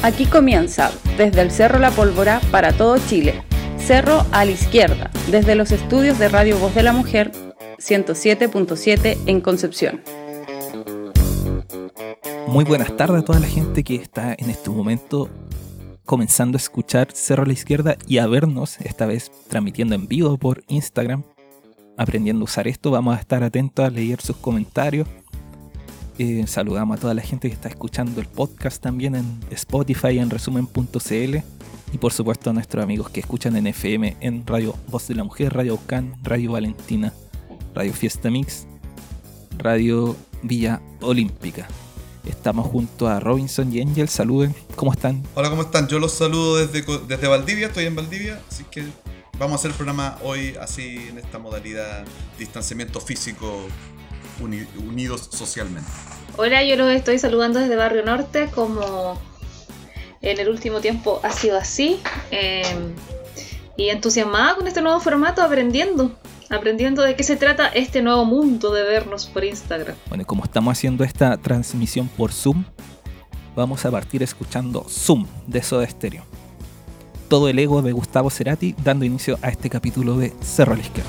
Aquí comienza, desde el Cerro La Pólvora para todo Chile, Cerro a la Izquierda, desde los estudios de Radio Voz de la Mujer, 107.7 en Concepción. Muy buenas tardes a toda la gente que está en este momento comenzando a escuchar Cerro a la Izquierda y a vernos, esta vez transmitiendo en vivo por Instagram. Aprendiendo a usar esto, vamos a estar atentos a leer sus comentarios. Saludamos a toda la gente que está escuchando el podcast también en Spotify, en resumen.cl, y por supuesto a nuestros amigos que escuchan en FM, en Radio Voz de la Mujer, Radio Aucán, Radio Valentina, Radio Fiesta Mix, Radio Villa Olímpica. Estamos junto a Robinson y Angel. Saluden, ¿cómo están? Hola, ¿cómo están? Yo los saludo desde Valdivia, estoy en Valdivia, así que vamos a hacer el programa hoy así en esta modalidad distanciamiento físico, unidos socialmente. Hola, yo los estoy saludando desde Barrio Norte, como en el último tiempo ha sido así, y entusiasmada con este nuevo formato, aprendiendo de qué se trata este nuevo mundo de vernos por Instagram. Bueno, y como estamos haciendo esta transmisión por Zoom, vamos a partir escuchando Zoom de Soda Stereo. Todo el ego de Gustavo Cerati, dando inicio a este capítulo de Cerro a la Izquierda.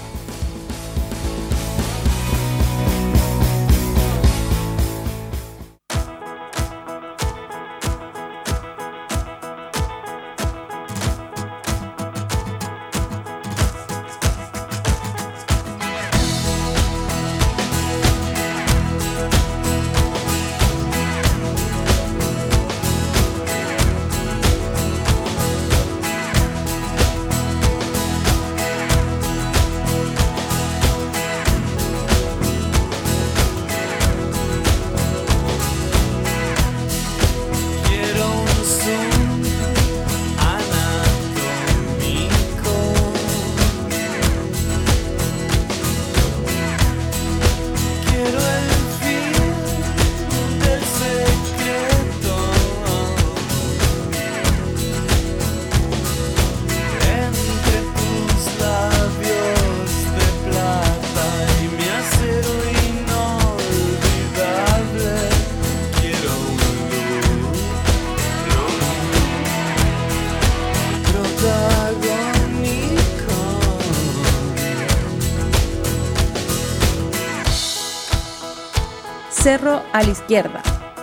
Cerro a la Izquierda.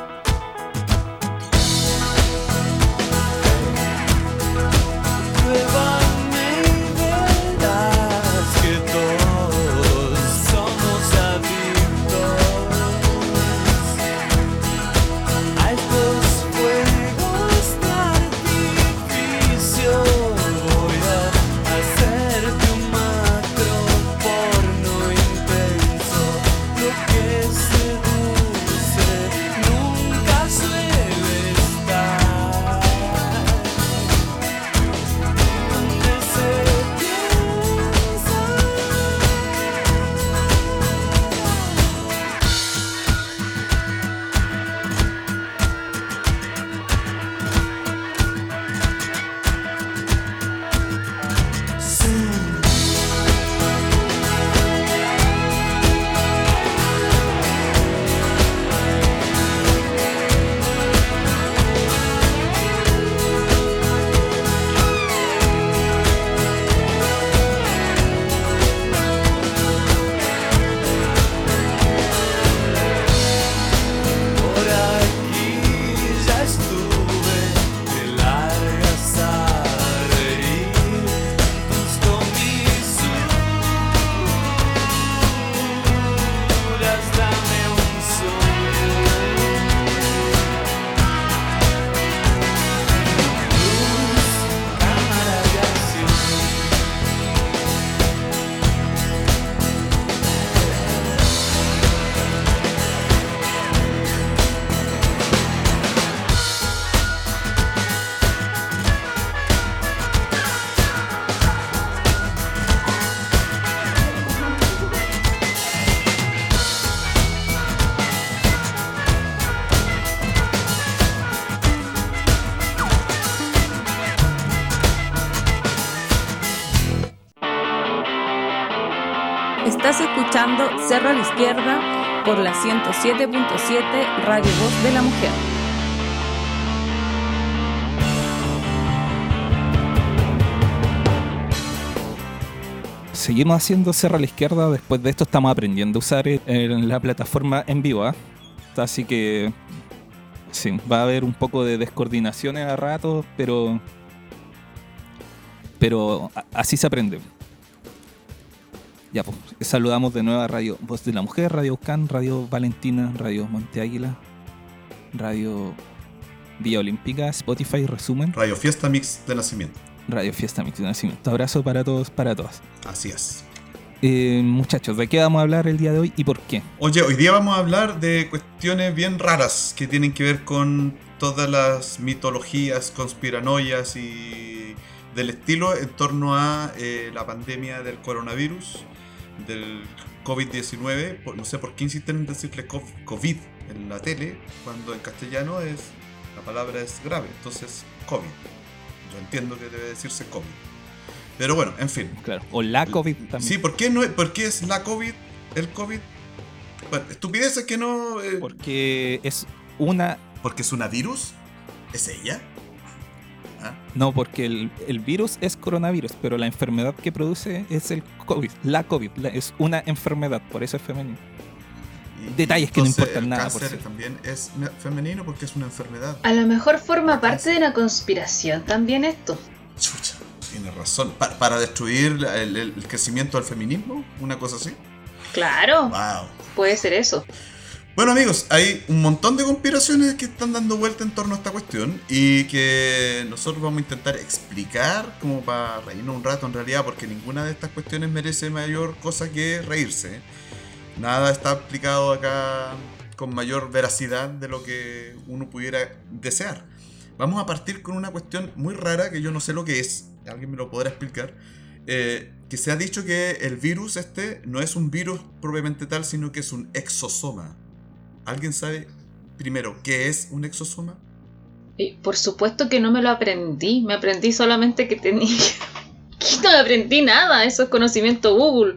Estás escuchando Cerro a la Izquierda por la 107.7 Radio Voz de la Mujer. seguimos haciendo Cerro a la Izquierda. Después de esto estamos aprendiendo a usar la plataforma en vivo, ¿eh? Así que sí, va a haber un poco de descoordinaciones a ratos, pero así se aprende. Ya, pues, saludamos de nuevo a Radio Voz de la Mujer, Radio Ucán, Radio Valentina, Radio Monte Águila, Radio Vía Olímpica, Spotify, Resumen, Radio Fiesta Mix de Nacimiento. Radio Fiesta Mix de Nacimiento. Abrazo para todos, para todas. Así es. Muchachos, ¿de qué vamos a hablar el día de hoy y por qué? Oye, hoy día vamos a hablar de cuestiones bien raras que tienen que ver con todas las mitologías, conspiranoias y del estilo en torno a la pandemia del coronavirus, del COVID-19. No sé por qué insisten en decirle COVID en la tele, cuando en castellano la palabra es grave, entonces COVID. Yo entiendo que debe decirse COVID. Pero bueno, en fin. Claro, o la COVID también. Sí, ¿por qué es la COVID? El COVID. Bueno, estupideces que no. Porque es una. ¿Porque es una virus? ¿Es ella? ¿Ah? No, porque el virus es coronavirus, pero la enfermedad que produce es el COVID. La COVID es una enfermedad, por eso es femenino. Detalles que no importan nada. El cáncer también es femenino porque es una enfermedad. A lo mejor forma parte de una conspiración también esto. Chucha, tiene razón. ¿Para destruir el crecimiento del feminismo? ¿Una cosa así? Claro. Wow. Puede ser eso. Bueno, amigos, hay un montón de conspiraciones que están dando vuelta en torno a esta cuestión y que nosotros vamos a intentar explicar como para reírnos un rato en realidad, porque ninguna de estas cuestiones merece mayor cosa que reírse. Nada está explicado acá con mayor veracidad de lo que uno pudiera desear. Vamos a partir con una cuestión muy rara que yo no sé lo que es. ¿Alguien me lo podrá explicar? Que se ha dicho que el virus no es un virus propiamente tal, sino que es un exosoma. ¿Alguien sabe primero qué es un exosoma? Y por supuesto que no me lo aprendí. Me aprendí solamente que tenía... No me aprendí nada. Eso es conocimiento Google.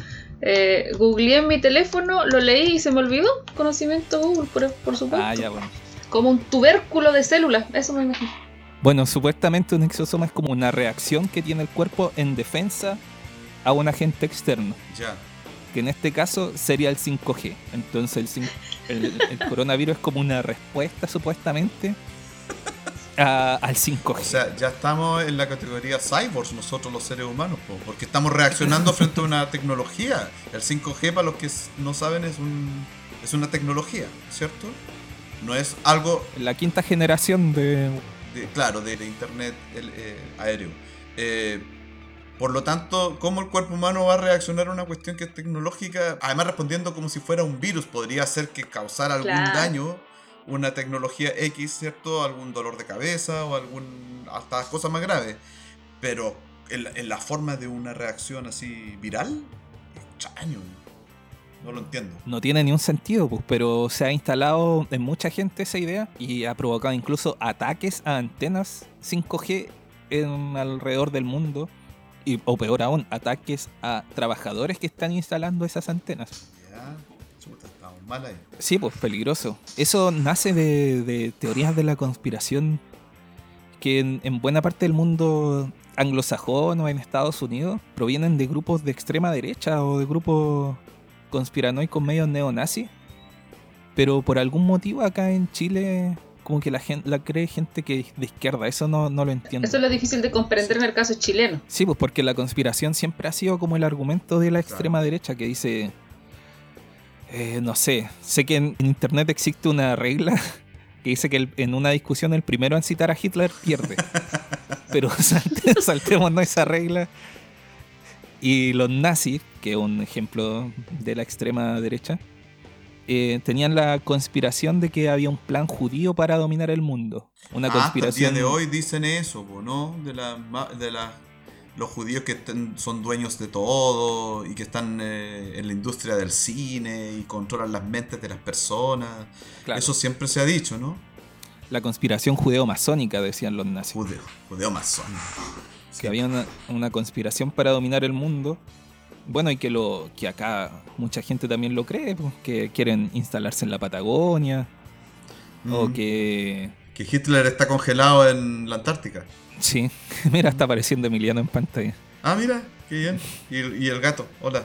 Googleé en mi teléfono, lo leí y se me olvidó. Conocimiento Google, por supuesto. Ah, ya, bueno. Como un tubérculo de células, eso me imagino. Bueno, supuestamente un exosoma es como una reacción que tiene el cuerpo en defensa a un agente externo. Ya. Que en este caso sería el 5G. Entonces el coronavirus es como una respuesta supuestamente al 5G. O sea, ya estamos en la categoría cyborgs nosotros los seres humanos, porque estamos reaccionando frente a una tecnología. El 5G, para los que no saben, es una tecnología, ¿cierto? No es algo... La quinta generación de internet aéreo. Por lo tanto, ¿cómo el cuerpo humano va a reaccionar a una cuestión que es tecnológica? Además, respondiendo como si fuera un virus, podría ser que causara algún daño, una tecnología X, ¿cierto? Algún dolor de cabeza o hasta cosas más graves. Pero en la forma de una reacción así viral, extraño. No lo entiendo. No tiene ni un sentido, pues, pero se ha instalado en mucha gente esa idea y ha provocado incluso ataques a antenas 5G alrededor del mundo. O peor aún, ataques a trabajadores que están instalando esas antenas. Ya, chuta, estamos mal ahí. Sí, pues peligroso. Eso nace de teorías de la conspiración que en buena parte del mundo anglosajón o en Estados Unidos provienen de grupos de extrema derecha o de grupos conspiranoicos medios neonazis. Pero por algún motivo acá en Chile... como que la cree gente que es de izquierda. Eso no lo entiendo. Eso es lo difícil de comprender en el caso chileno. Sí, pues porque la conspiración siempre ha sido como el argumento de la extrema derecha que dice... no sé que en internet existe una regla que dice que en una discusión el primero en citar a Hitler pierde. Pero saltémonos esa regla. Y los nazis, que es un ejemplo de la extrema derecha... tenían la conspiración de que había un plan judío para dominar el mundo. Una conspiración. Hasta el día de hoy dicen eso, ¿no? Los judíos que son dueños de todo y que están en la industria del cine y controlan las mentes de las personas. Claro. Eso siempre se ha dicho, ¿no? La conspiración judeo-masónica, decían los nazis. Judeo-masónica. Que sí. Había una conspiración para dominar el mundo. Bueno, y que acá mucha gente también lo cree, pues, que quieren instalarse en la Patagonia, o que Hitler está congelado en la Antártica. Sí, mira, está apareciendo Emiliano en pantalla. Ah, mira. qué bien. Y el gato, hola.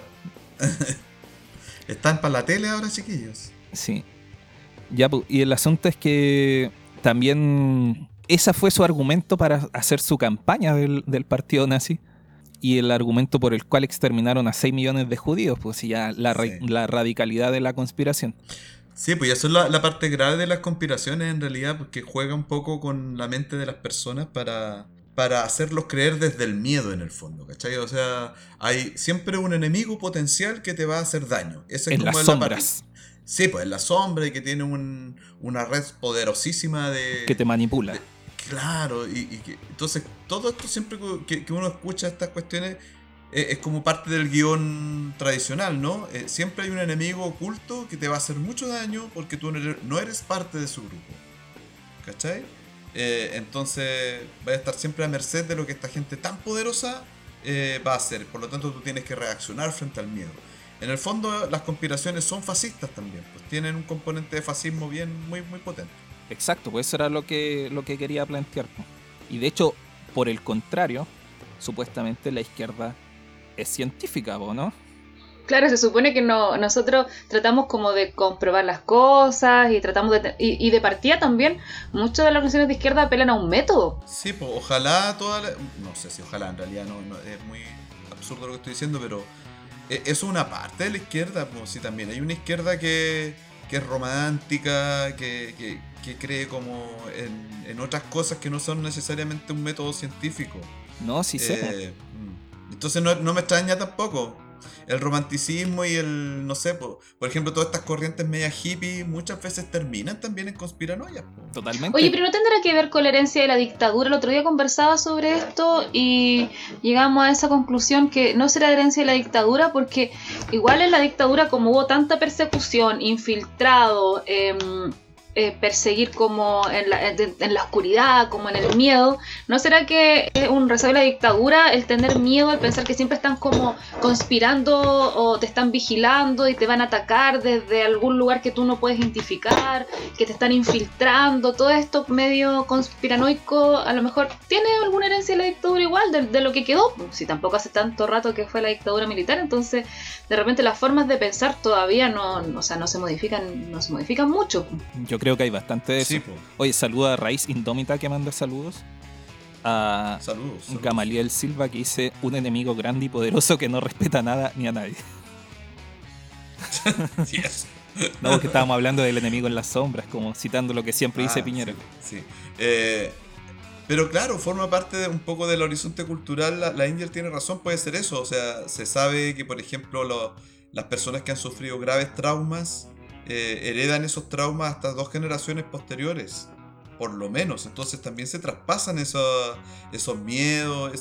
¿Están para la tele ahora, chiquillos? Sí. Ya, y el asunto es que también ese fue su argumento para hacer su campaña del partido nazi. Y el argumento por el cual exterminaron a 6 millones de judíos, pues ya la radicalidad de la conspiración. Sí, pues eso es la parte grave de las conspiraciones en realidad, porque juega un poco con la mente de las personas para hacerlos creer desde el miedo en el fondo, ¿cachai? O sea, hay siempre un enemigo potencial que te va a hacer daño. Ese es en como las sombras. Sí, pues en la sombra y que tiene una red poderosísima de... Que te manipula. Claro, entonces todo esto siempre que uno escucha estas cuestiones es como parte del guión tradicional, ¿no? Siempre hay un enemigo oculto que te va a hacer mucho daño porque tú no eres parte de su grupo, ¿cachai? Entonces vas a estar siempre a merced de lo que esta gente tan poderosa va a hacer, por lo tanto tú tienes que reaccionar frente al miedo. En el fondo las conspiraciones son fascistas también, pues tienen un componente de fascismo muy, muy potente. Exacto, pues eso era lo que quería plantear. Y de hecho, por el contrario, supuestamente la izquierda es científica, ¿no? Claro, se supone que nosotros tratamos como de comprobar las cosas y tratamos y de partida también, muchas de las organizaciones de izquierda apelan a un método. Sí, pues ojalá no sé si ojalá, en realidad no es muy absurdo lo que estoy diciendo, pero eso es una parte de la izquierda, pues sí, también hay una izquierda que es romántica, que cree como en otras cosas que no son necesariamente un método científico. No, sí sé. Entonces no me extraña tampoco. El romanticismo y el, no sé, por ejemplo, todas estas corrientes media hippie muchas veces terminan también en conspiranoias. Totalmente. Oye, pero ¿no tendrá que ver con la herencia de la dictadura? El otro día conversaba sobre esto y llegamos a esa conclusión que no será herencia de la dictadura porque igual en la dictadura como hubo tanta persecución, infiltrado, perseguir como en la oscuridad, como en el miedo, ¿no será que es un rezago de la dictadura el tener miedo, el pensar que siempre están como conspirando o te están vigilando y te van a atacar desde algún lugar que tú no puedes identificar, que te están infiltrando, todo esto medio conspiranoico? A lo mejor tiene alguna herencia de la dictadura igual, de lo que quedó, si tampoco hace tanto rato que fue la dictadura militar, entonces de repente las formas de pensar todavía no se modifican mucho. Yo creo que hay bastante de eso. Sí, oye, saluda a Raíz Indómita que manda saludos. Saludos. Gamaliel Silva que dice: un enemigo grande y poderoso que no respeta nada ni a nadie. Yes. No, porque estábamos hablando del enemigo en las sombras, como citando lo que siempre dice Piñera. Sí. Pero claro, forma parte un poco del horizonte cultural. La Inger tiene razón, puede ser eso. O sea, se sabe que, por ejemplo, las personas que han sufrido graves traumas heredan esos traumas hasta 2 generaciones posteriores, por lo menos. Entonces también se traspasan esos miedos,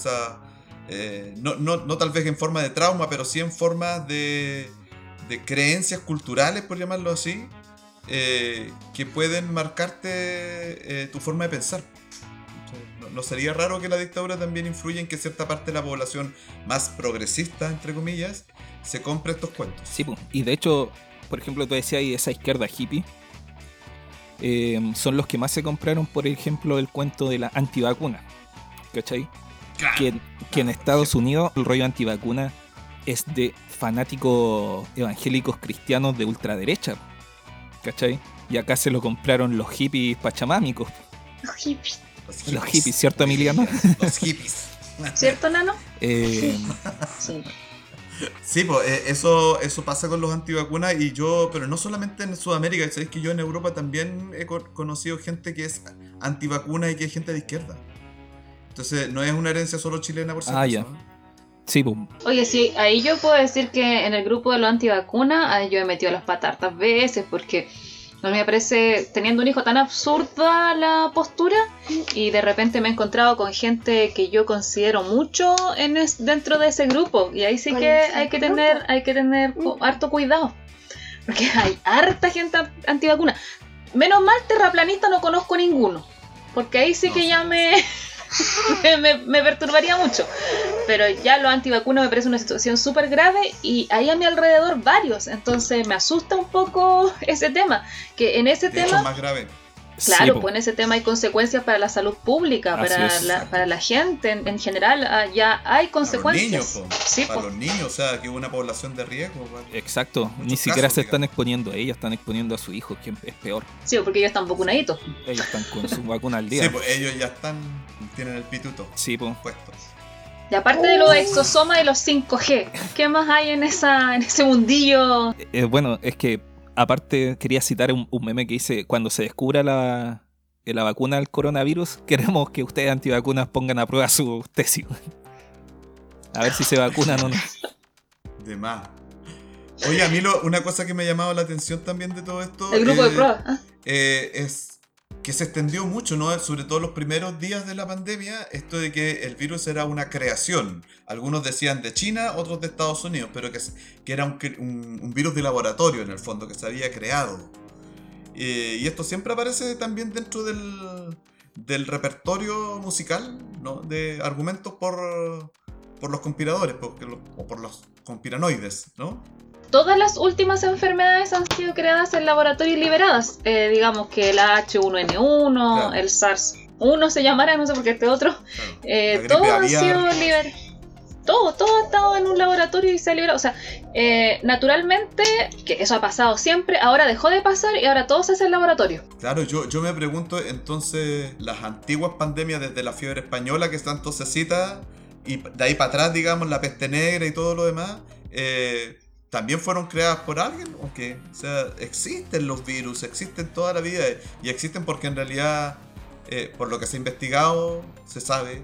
no tal vez en forma de trauma, pero sí en forma de creencias culturales, por llamarlo así, que pueden marcarte tu forma de pensar. No sería raro que la dictadura también influya en que cierta parte de la población más progresista, entre comillas, se compre estos cuentos. Sí, y de hecho, por ejemplo, tú decías ahí esa izquierda hippie, son los que más se compraron, por ejemplo, el cuento de la antivacuna, ¿cachai? Claro. Que en Estados Unidos el rollo antivacuna es de fanáticos evangélicos cristianos de ultraderecha, ¿cachai? Y acá se lo compraron los hippies pachamámicos. Los hippies, ¿cierto, Emiliano? Los hippies. ¿Cierto, Nano? Sí. Sí, pues eso pasa con los antivacunas pero no solamente en Sudamérica, sabéis que yo en Europa también he conocido gente que es antivacuna y que es gente de izquierda. Entonces no es una herencia solo chilena por ser ya. Sí, boom. Oye, sí, ahí yo puedo decir que en el grupo de los antivacunas yo he metido las patas hartas veces porque no me parece, teniendo un hijo, tan absurda la postura y de repente me he encontrado con gente que yo considero mucho dentro de ese grupo y ahí sí que hay que tener harto cuidado porque hay harta gente antivacuna. Menos mal terraplanista no conozco ninguno porque ahí sí que ya me perturbaría mucho, pero ya los antivacunas me parece una situación súper grave y hay a mi alrededor varios, entonces me asusta un poco ese tema, que en ese tema hecho, más grave. Claro, Sí, pues en ese tema hay consecuencias para la salud pública, para la gente en general, ya hay consecuencias. Para los niños, Sí, para pues. los niños, o sea, que es una población de riesgo. exacto. Muchos Ni siquiera casos, se están digamos. exponiendo a ellos, están exponiendo a su hijo, que es peor. Sí, porque ellos están vacunaditos. Ellos están con su vacuna al día. Sí, pues ellos ya tienen el pituto Sí, pues. puesto. Y aparte de los exosomas y los 5G, ¿qué más hay en ese mundillo? Bueno, es que aparte quería citar un meme que dice, cuando se descubra la vacuna del coronavirus, queremos que ustedes antivacunas pongan a prueba su tesis. A ver si se vacunan o no. De más. Oye, a mí una cosa que me ha llamado la atención también de todo esto El grupo de prueba. ¿Ah? Es que se extendió mucho, ¿no? Sobre todo los primeros días de la pandemia, esto de que el virus era una creación. Algunos decían de China, otros de Estados Unidos, pero que era un virus de laboratorio en el fondo, que se había creado. Y esto siempre aparece también dentro del repertorio musical, ¿no? De argumentos por los conspiradores, o por los conspiranoides, ¿no? Todas las últimas enfermedades han sido creadas en laboratorio y liberadas. Digamos que la H1N1, Claro. el SARS-1 se llamará, no sé por qué este otro. Claro. La gripe Todo ha aviar. sido liberado. Todo ha estado en un laboratorio y se ha liberado. O sea, naturalmente, que eso ha pasado siempre, ahora dejó de pasar y ahora todo se hace en laboratorio. Claro, yo me pregunto, entonces, las antiguas pandemias desde la fiebre española, que tanto se cita, y de ahí para atrás, digamos, la peste negra y todo lo demás, ¿también fueron creadas por alguien? ¿O qué? O sea, existen los virus, existen toda la vida, y existen porque en realidad, por lo que se ha investigado, se sabe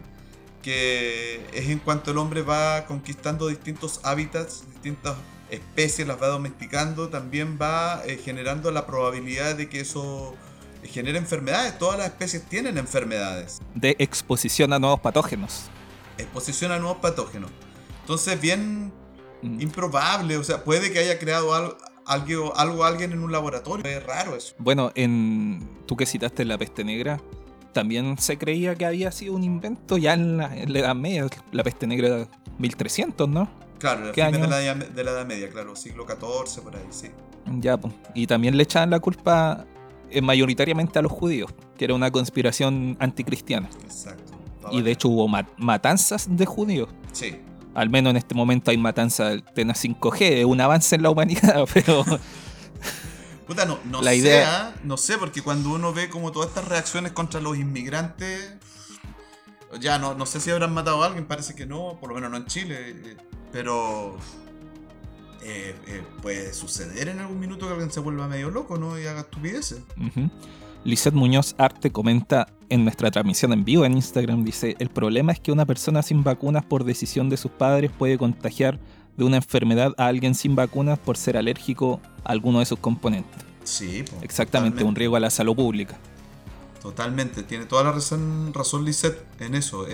que es en cuanto el hombre va conquistando distintos hábitats, distintas especies, las va domesticando, también va generando la probabilidad de que eso genere enfermedades. Todas las especies tienen enfermedades. De exposición a nuevos patógenos. Exposición a nuevos patógenos. Entonces, bien improbable, o sea, puede que haya creado alguien en un laboratorio. Es raro eso. Bueno, tú que citaste la peste negra, también se creía que había sido un invento ya en la Edad Media. La peste negra era 1300, ¿no? Claro, ¿Qué fines año? de la Edad Media, claro, siglo XIV, por ahí, sí. Ya, pues. Y también le echaban la culpa mayoritariamente a los judíos, que era una conspiración anticristiana. Exacto. Y de hecho hubo matanzas de judíos. Sí. Al menos en este momento hay matanza del tema 5G, un avance en la humanidad, pero Puta, no La sé, idea- no sé, porque cuando uno ve como todas estas reacciones contra los inmigrantes, ya no sé si habrán matado a alguien, parece que no, por lo menos no en Chile, pero puede suceder en algún minuto que alguien se vuelva medio loco, ¿no? Y haga estupideces. Ujú. Lizeth Muñoz Arte comenta en nuestra transmisión en vivo en Instagram, dice, el problema es que una persona sin vacunas por decisión de sus padres puede contagiar de una enfermedad a alguien sin vacunas por ser alérgico a alguno de sus componentes. Sí, po, Exactamente, un riesgo a la salud pública. Totalmente, tiene toda la razón Lisette en eso.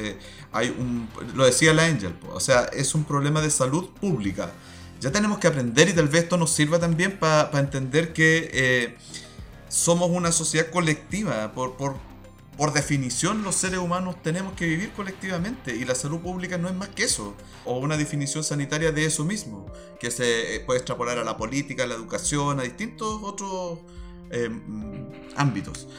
Lo decía la Angel, po, o sea, es un problema de salud pública. Ya tenemos que aprender, y tal vez esto nos sirva también para entender que somos una sociedad colectiva. Por definición, los seres humanos tenemos que vivir colectivamente, y la salud pública no es más que eso, o una definición sanitaria de eso mismo, que se puede extrapolar a la política, a la educación, a distintos otros ámbitos.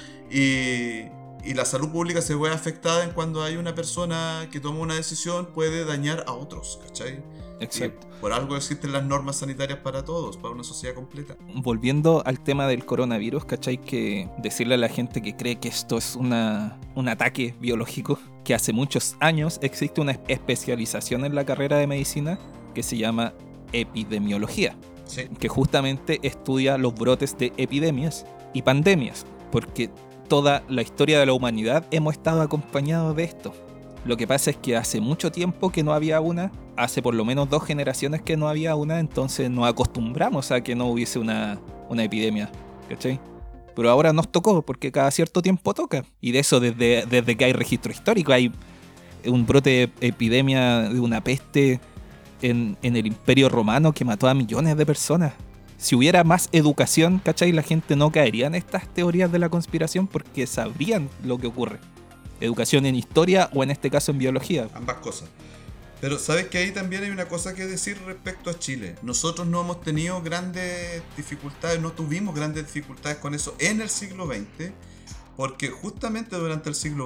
Y la salud pública se ve afectada en cuando hay una persona que toma una decisión, puede dañar a otros, ¿cachai? Exacto. Y por algo existen las normas sanitarias para todos, para una sociedad completa. Volviendo al tema del coronavirus, ¿cachai? Que decirle a la gente que cree que esto es un ataque biológico, que hace muchos años existe una especialización en la carrera de medicina que se llama epidemiología, Sí. que justamente estudia los brotes de epidemias y pandemias, porque toda la historia de la humanidad hemos estado acompañados de esto. Lo que pasa es que hace mucho tiempo que no había una, hace por lo menos 2 generaciones que no había una, entonces nos acostumbramos a que no hubiese una epidemia, ¿cachai? Pero ahora nos tocó, porque cada cierto tiempo toca. Y de eso desde que hay registro histórico, hay un brote de epidemia de una peste en el Imperio Romano que mató a millones de personas. Si hubiera más educación, ¿cachai? La gente no caería en estas teorías de la conspiración porque sabrían lo que ocurre. Educación en historia o en este caso en biología. Ambas cosas. Pero sabes que ahí también hay una cosa que decir respecto a Chile. Nosotros no hemos tenido grandes dificultades, no tuvimos grandes dificultades con eso en el siglo XX, Porque justamente durante el siglo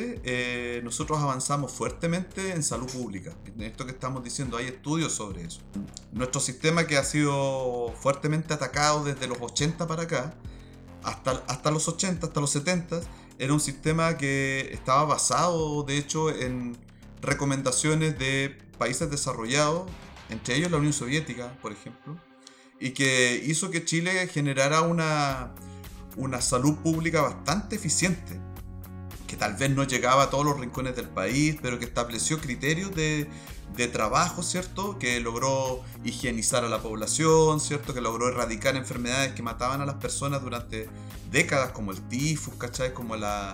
XX nosotros avanzamos fuertemente en salud pública. En esto que estamos diciendo, hay estudios sobre eso. Nuestro sistema, que ha sido fuertemente atacado desde los 80 para acá, hasta los 80, hasta los 70, era un sistema que estaba basado, de hecho, en recomendaciones de países desarrollados, entre ellos la Unión Soviética, por ejemplo, y que hizo que Chile generara una salud pública bastante eficiente, que tal vez no llegaba a todos los rincones del país, pero que estableció criterios de trabajo, ¿cierto? Que logró higienizar a la población, ¿cierto? Que logró erradicar enfermedades que mataban a las personas durante décadas, como el tifus, ¿cachai? Como la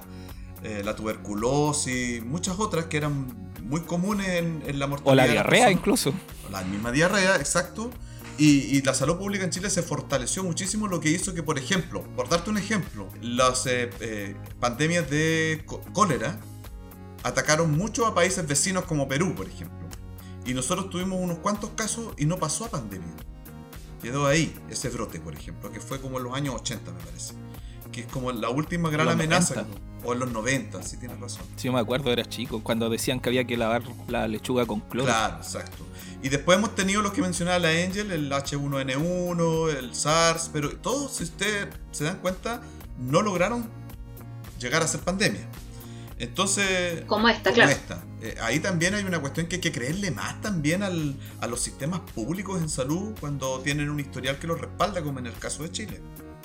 tuberculosis, muchas otras que eran muy comunes en la mortalidad. O la diarrea incluso. La misma diarrea, exacto. Y la salud pública en Chile se fortaleció muchísimo, lo que hizo que, por ejemplo, por darte un ejemplo, las pandemias de cólera atacaron mucho a países vecinos como Perú, por ejemplo. Y nosotros tuvimos unos cuantos casos y no pasó a pandemia. Quedó ahí ese brote, por ejemplo, que fue como en los años 80, me parece. Que es como la última gran amenaza. O en los 90, si tienes razón. Sí, me acuerdo, era chico, cuando decían que había que lavar la lechuga con cloro. Claro, exacto. Y después hemos tenido los que mencionaba la Angel, el H1N1, el SARS, pero todos, si ustedes se dan cuenta, no lograron llegar a ser pandemia. Entonces, como esta, claro. Ahí también hay una cuestión que hay que creerle más también a los sistemas públicos en salud cuando tienen un historial que los respalda, como en el caso de Chile.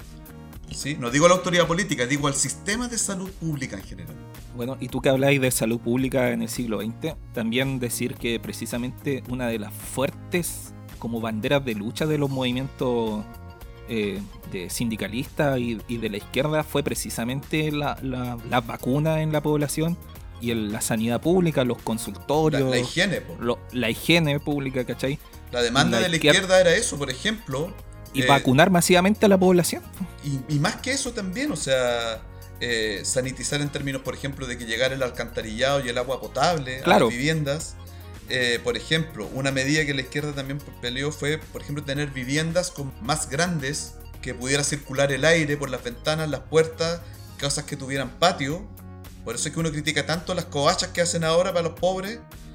¿Sí? No digo a la autoridad política, digo al sistema de salud pública en general. Bueno, y tú que habláis de salud pública en el siglo XX, también decir que precisamente una de las fuertes como banderas de lucha de los movimientos de sindicalistas y de la izquierda fue precisamente la vacuna en la población y la sanidad pública, los consultorios. La higiene, la higiene pública, ¿cachai? La demanda de la izquierda era eso, por ejemplo. Y vacunar masivamente a la población. Y más que eso también, o sea, sanitizar en términos, por ejemplo, de que llegara el alcantarillado y el agua potable a las viviendas. Por ejemplo, una medida que la izquierda también peleó fue, por ejemplo, tener viviendas más grandes, que pudiera circular el aire por las ventanas, las puertas, cosas que tuvieran patio. Por eso es que uno critica tanto las covachas que hacen ahora para los pobres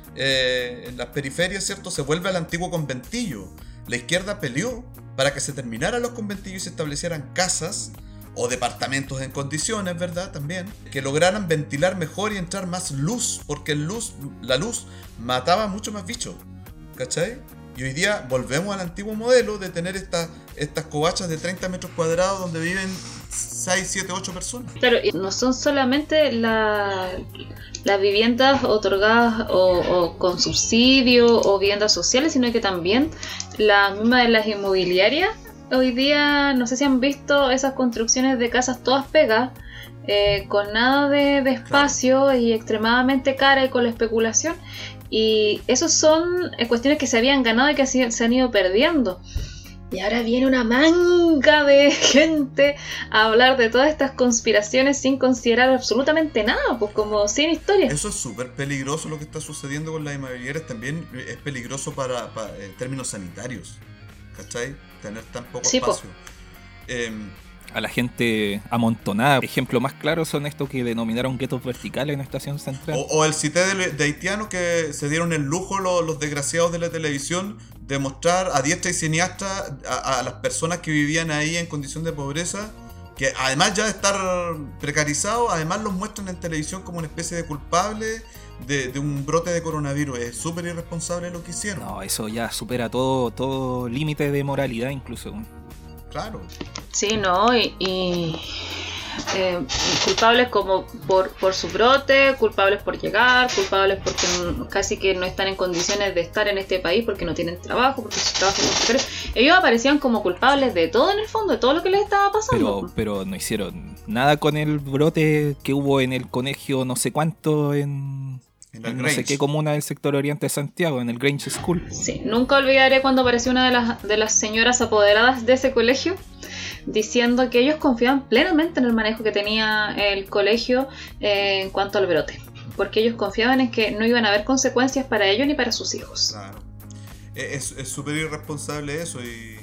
en las periferias, ¿cierto? Se vuelve al antiguo conventillo. La izquierda peleó para que se terminaran los conventillos y se establecieran casas o departamentos en condiciones, ¿verdad? También, que lograran ventilar mejor y entrar más luz, porque la luz mataba mucho más bichos, ¿cachai? Y hoy día volvemos al antiguo modelo de tener estas covachas de 30 metros cuadrados donde viven 6, 7, 8 personas. Claro, y no son solamente las viviendas otorgadas o con subsidio o viviendas sociales, sino que también la misma de las inmobiliarias. Hoy día, no sé si han visto esas construcciones de casas todas pegadas, con nada de espacio, y extremadamente cara y con la especulación. Y esos son cuestiones que se habían ganado y que se han ido perdiendo. Y ahora viene una manga de gente a hablar de todas estas conspiraciones sin considerar absolutamente nada, pues como sin historia. Eso es súper peligroso lo que está sucediendo con las inmobiliarias. También es peligroso para términos sanitarios, ¿cachai? Tener tan poco espacio. A la gente amontonada. Ejemplo más claro son estos que denominaron guetos verticales en Estación Central. O el cité de haitianos que se dieron el lujo los desgraciados de la televisión de mostrar a diestra y siniestra a las personas que vivían ahí en condición de pobreza, que además ya de estar precarizados, además los muestran en televisión como una especie de culpable de un brote de coronavirus. Es súper irresponsable lo que hicieron. No, eso ya supera todo límite de moralidad incluso. Claro. Sí, no, y culpables como por su brote, culpables por llegar, culpables porque casi que no están en condiciones de estar en este país porque no tienen trabajo, porque sus trabajos son precarios. Ellos aparecían como culpables de todo en el fondo, de todo lo que les estaba pasando. Pero no hicieron nada con el brote que hubo en el colegio no sé cuánto en no sé qué comuna del sector oriente de Santiago, en el Grange School. Sí, nunca olvidaré cuando apareció una de las señoras apoderadas de ese colegio diciendo que ellos confiaban plenamente en el manejo que tenía el colegio en cuanto al brote, porque ellos confiaban en que no iban a haber consecuencias para ellos ni para sus hijos. Claro. Es súper irresponsable eso, y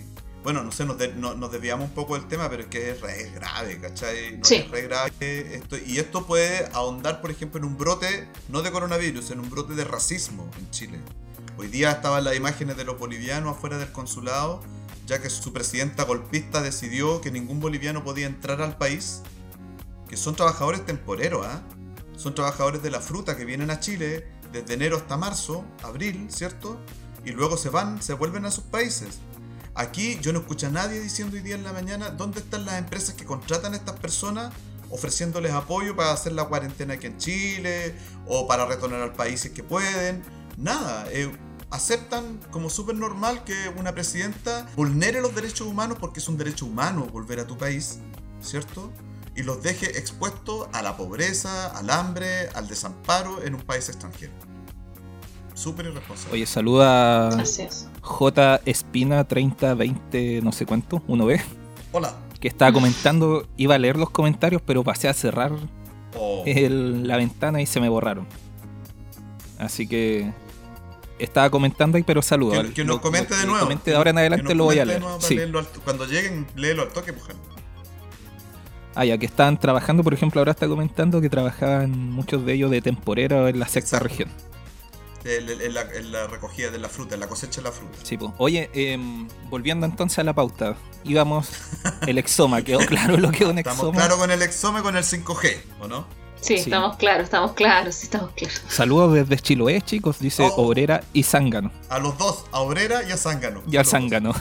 Bueno, no sé, nos desviamos un poco del tema, pero es que es re grave, ¿cachai? No, Sí. es re grave esto, y esto puede ahondar, por ejemplo, en un brote, no de coronavirus, en un brote de racismo en Chile. Hoy día estaban las imágenes de los bolivianos afuera del consulado, ya que su presidenta golpista decidió que ningún boliviano podía entrar al país, que son trabajadores temporeros, ¿ah? Son trabajadores de la fruta que vienen a Chile desde enero hasta marzo, abril, ¿cierto? Y luego se vuelven a sus países. Aquí yo no escucho a nadie diciendo hoy día en la mañana dónde están las empresas que contratan a estas personas ofreciéndoles apoyo para hacer la cuarentena aquí en Chile o para retornar al país si es que pueden. Nada, aceptan como súper normal que una presidenta vulnere los derechos humanos porque es un derecho humano volver a tu país, ¿cierto? Y los deje expuestos a la pobreza, al hambre, al desamparo en un país extranjero. Súper irresponsable. Oye, saluda Así es. J Espina 3020 no sé cuánto, 1B, Hola. que estaba comentando, iba a leer los comentarios, pero pasé a cerrar Oh. la ventana y se me borraron. Así que estaba comentando ahí, pero saludo. Que nos comente de nuevo. Comente de ahora en adelante lo voy a leer. Sí. Cuando lleguen, léelo al toque, pues. Ah, ya que estaban trabajando, por ejemplo, ahora está comentando que trabajaban muchos de ellos de temporero en la sexta Exacto. región. En la recogida de la fruta, en la cosecha de la fruta. Sí, pues. Oye, volviendo entonces a la pauta, íbamos el exoma, ¿quedó claro lo que es un Estamos exoma? claros con el exome con el 5G, ¿o no? Sí, Sí. estamos claros, sí, estamos claros. Saludos desde Chiloé, chicos, dice Oh. Obrera y Zángano. A los dos, a Obrera y a Zángano. Y a Saludos. Zángano.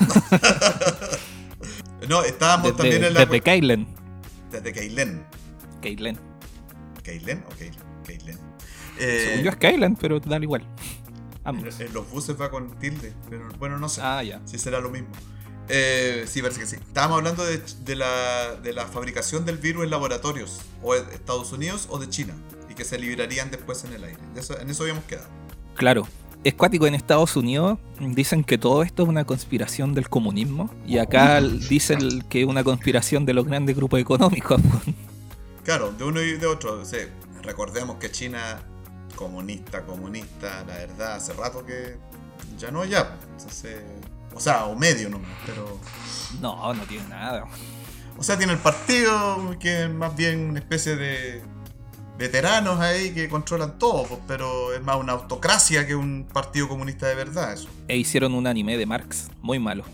No, estábamos también en la... Desde Keilen. Desde Keilen. Keilen. ¿Keilen o Keilen? Según yo es Keilen, pero da igual. Ambos. En los buses va con tilde, pero bueno, no sé. Ah, ya. Si será lo mismo. Sí, parece que sí. Estábamos hablando de la fabricación del virus en laboratorios, o de Estados Unidos o de China, y que se liberarían después en el aire. En eso habíamos quedado. Claro. Es cuático, en Estados Unidos dicen que todo esto es una conspiración del comunismo y acá dicen que es una conspiración de los grandes grupos económicos. Claro, de uno y de otro. O sea, recordemos que China, comunista, la verdad, hace rato que ya no ya. Entonces, o sea, o medio nomás, pero... No, no tiene nada. O sea, tiene el partido, que es más bien una especie de veteranos ahí que controlan todo, pues, pero es más una autocracia que un partido comunista de verdad, eso. E hicieron un anime de Marx, muy malo.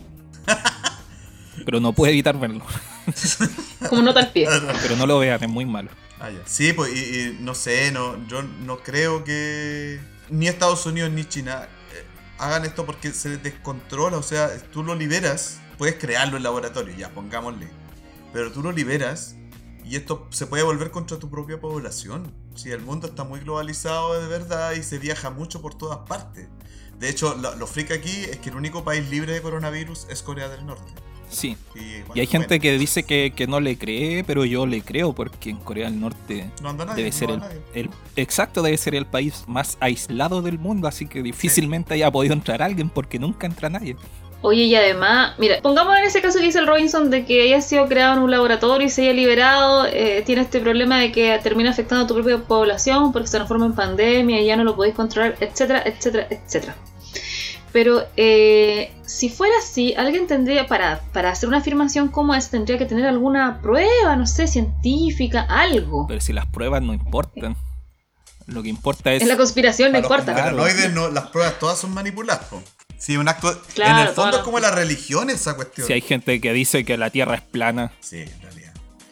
Pero no puedo evitar verlo. Como nota al pie. Pero no lo vean, es muy malo. Ah, ya. Sí, pues, y no sé, yo no creo que ni Estados Unidos ni China hagan esto porque se descontrola. O sea, tú lo liberas, puedes crearlo en laboratorio, ya, pongámosle. Pero tú lo liberas y esto se puede volver contra tu propia población. Sí, el mundo está muy globalizado de verdad y se viaja mucho por todas partes. De hecho, lo freak aquí es que el único país libre de coronavirus es Corea del Norte. Sí. Bueno, Y hay gente que dice que no le cree, pero yo le creo porque en Corea del Norte no anda nadie, debe ser no va nadie. exacto, debe ser el país más aislado del mundo, así que difícilmente haya podido entrar alguien porque nunca entra nadie. Oye, y además, mira, pongamos en ese caso que dice el Robinson de que haya sido creado en un laboratorio y se haya liberado, tiene este problema de que termina afectando a tu propia población porque se transforma en pandemia y ya no lo podéis controlar, etcétera, etcétera, etcétera. Pero si fuera así, alguien tendría, para hacer una afirmación como esa, tendría que tener alguna prueba, no sé, científica, algo. Pero si las pruebas no importan, lo que importa es... Es la conspiración, no A los importa. conspiranoides no, las pruebas todas son manipuladas, po. Sí, un acto... Claro, en el fondo claro. es como la religión esa cuestión. Si hay gente que dice que la Tierra es plana, Sí, en realidad.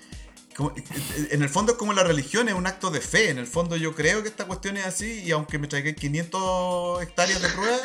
En el fondo es como la religión, es un acto de fe. En el fondo yo creo que esta cuestión es así y aunque me traigan 500 hectáreas de pruebas,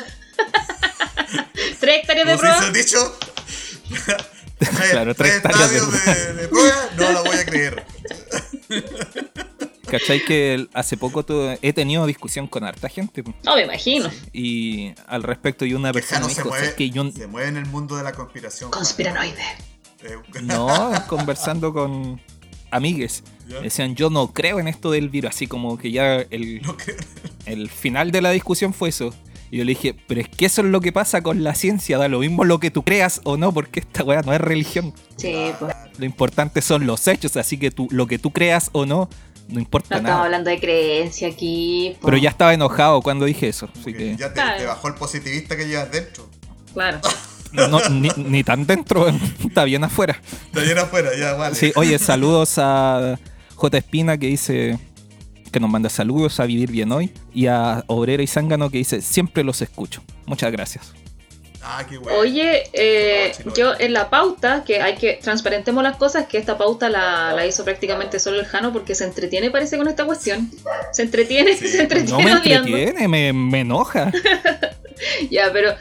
3 hectáreas de como prueba. se dice el dicho, Claro, 3 tres hectáreas de estadios de prueba, no la voy a creer. ¿cachai? Que hace poco he tenido discusión con harta gente No, me imagino. y al respecto y una persona Jano me se dijo, ¿sabes qué? Yo se mueve en el mundo de la conspiración. Conspiranoide. no, conversando con amigues, ¿Ya? decían, yo no creo en esto del virus, así como que ya No creo. el final de la discusión fue eso. Y yo le dije, pero es que eso es lo que pasa con la ciencia, da lo mismo lo que tú creas o no, porque esta weá no es religión. Sí, pues. Lo importante son los hechos, así que lo que tú creas o no importa No estamos nada. hablando de creencia aquí. po. Pero ya estaba enojado cuando dije eso, así Porque que ya te Claro. bajó el positivista que llevas dentro. Claro. No, ni tan dentro, está bien afuera. Está bien afuera, ya, vale. Sí, oye, saludos a J. Espina que dice que nos manda saludos, a Vivir Bien Hoy, y a Obrera y Zángano que dice siempre los escucho. Muchas gracias. Ah, qué bueno. Oye, yo en la pauta, que hay que transparentemos las cosas, que esta pauta la hizo prácticamente solo el Jano porque se entretiene, parece, con esta cuestión. Se entretiene, Sí. se entretiene No me odiando. entretiene, me enoja. Ya, pero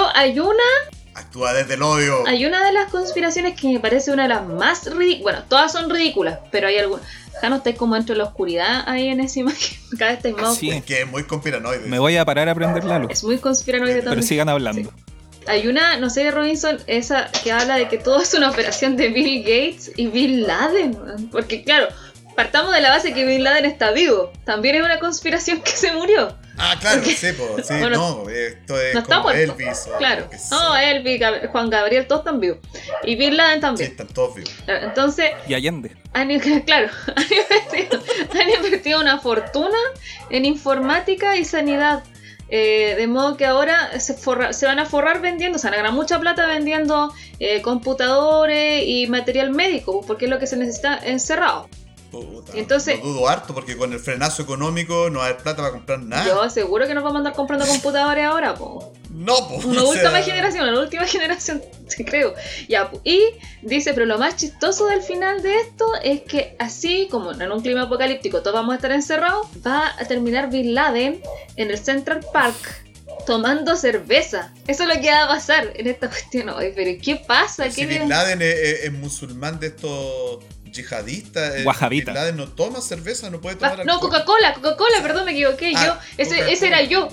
Actúa desde el odio. hay una de las conspiraciones que me parece una de las más ridículas. Bueno, todas son ridículas, pero hay algunas. Jano, estáis como dentro de la oscuridad ahí en esa imagen. Cada vez estáis más Sí. Es que es muy conspiranoide. Me voy a parar a prender la luz. Es muy conspiranoide Pero también. sigan hablando. Sí. Hay una, no sé, Robinson, esa que habla de que todo es una operación de Bill Gates y Bin Laden, man. Porque claro, partamos de la base que Bin Laden está vivo. También es una conspiración que se murió. Ah, claro, Porque- sí, pues. Sí, Bueno, no, esto es No está como muerto. Elvis. O Claro. lo que sea. No, Elvis, Juan Gabriel, todos están vivos. Y Bin Laden Sí, también. están todos vivos. Claro, entonces, Y Allende. claro, han invertido una fortuna en informática y sanidad. De modo que ahora se van a forrar vendiendo, se van a ganar mucha plata vendiendo computadores y material médico, porque es lo que se necesita encerrado. Puta, Entonces- lo dudo harto porque con el frenazo económico no va a haber plata para comprar nada. Yo seguro que nos vamos a andar comprando computadores ahora, po. No, pues. Una última generación, creo. Ya, y dice, pero lo más chistoso del final de esto es que así como en un clima apocalíptico todos vamos a estar encerrados, va a terminar Bin Laden en el Central Park tomando cerveza. Eso es lo que va a pasar en esta cuestión hoy. Pero ¿qué pasa? Si ¿Qué Bin Laden es musulmán de estos yihadistas, Wahhabita. Bin Laden no toma cerveza, no puede tomar No, alcohol. Coca-Cola, perdón, me equivoqué. Ah, Ese era yo.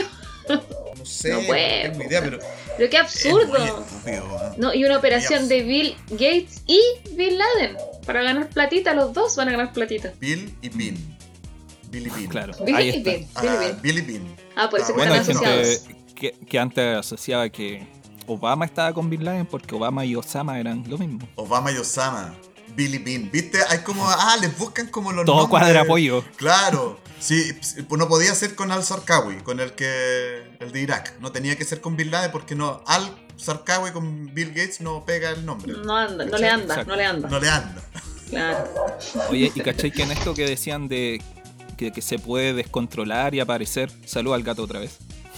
No sé, No no puede, tengo idea, pero Pero qué es absurdo. muy estúpido, ¿eh? No, y una operación Dios. de Bill Gates y Bin Laden para ganar platita, los dos van a ganar platita. Bill y Bin. Billy Bean. Claro, Billy ahí y está. Bin, Ah, Billy Bin. Billy Bean. Ah, por eso Ah, que Bueno, hay están gente asociados. que antes asociaba que Obama estaba con Bin Laden porque Obama y Osama eran lo mismo. Obama y Osama. Billy Bean. ¿Viste? Hay como. Les buscan como los Todo nombres. cuadra apoyo. Claro. Sí, pues no podía ser con Al-Zarqawi, con el de Irak. No tenía que ser con Bin Laden porque no. Al-Zarqawi con Bill Gates no pega el nombre. No anda, no le anda, Exacto. no le anda. No le anda. Claro. Oye, y cachai que en esto que decían de que se puede descontrolar y aparecer. Salud al gato otra vez.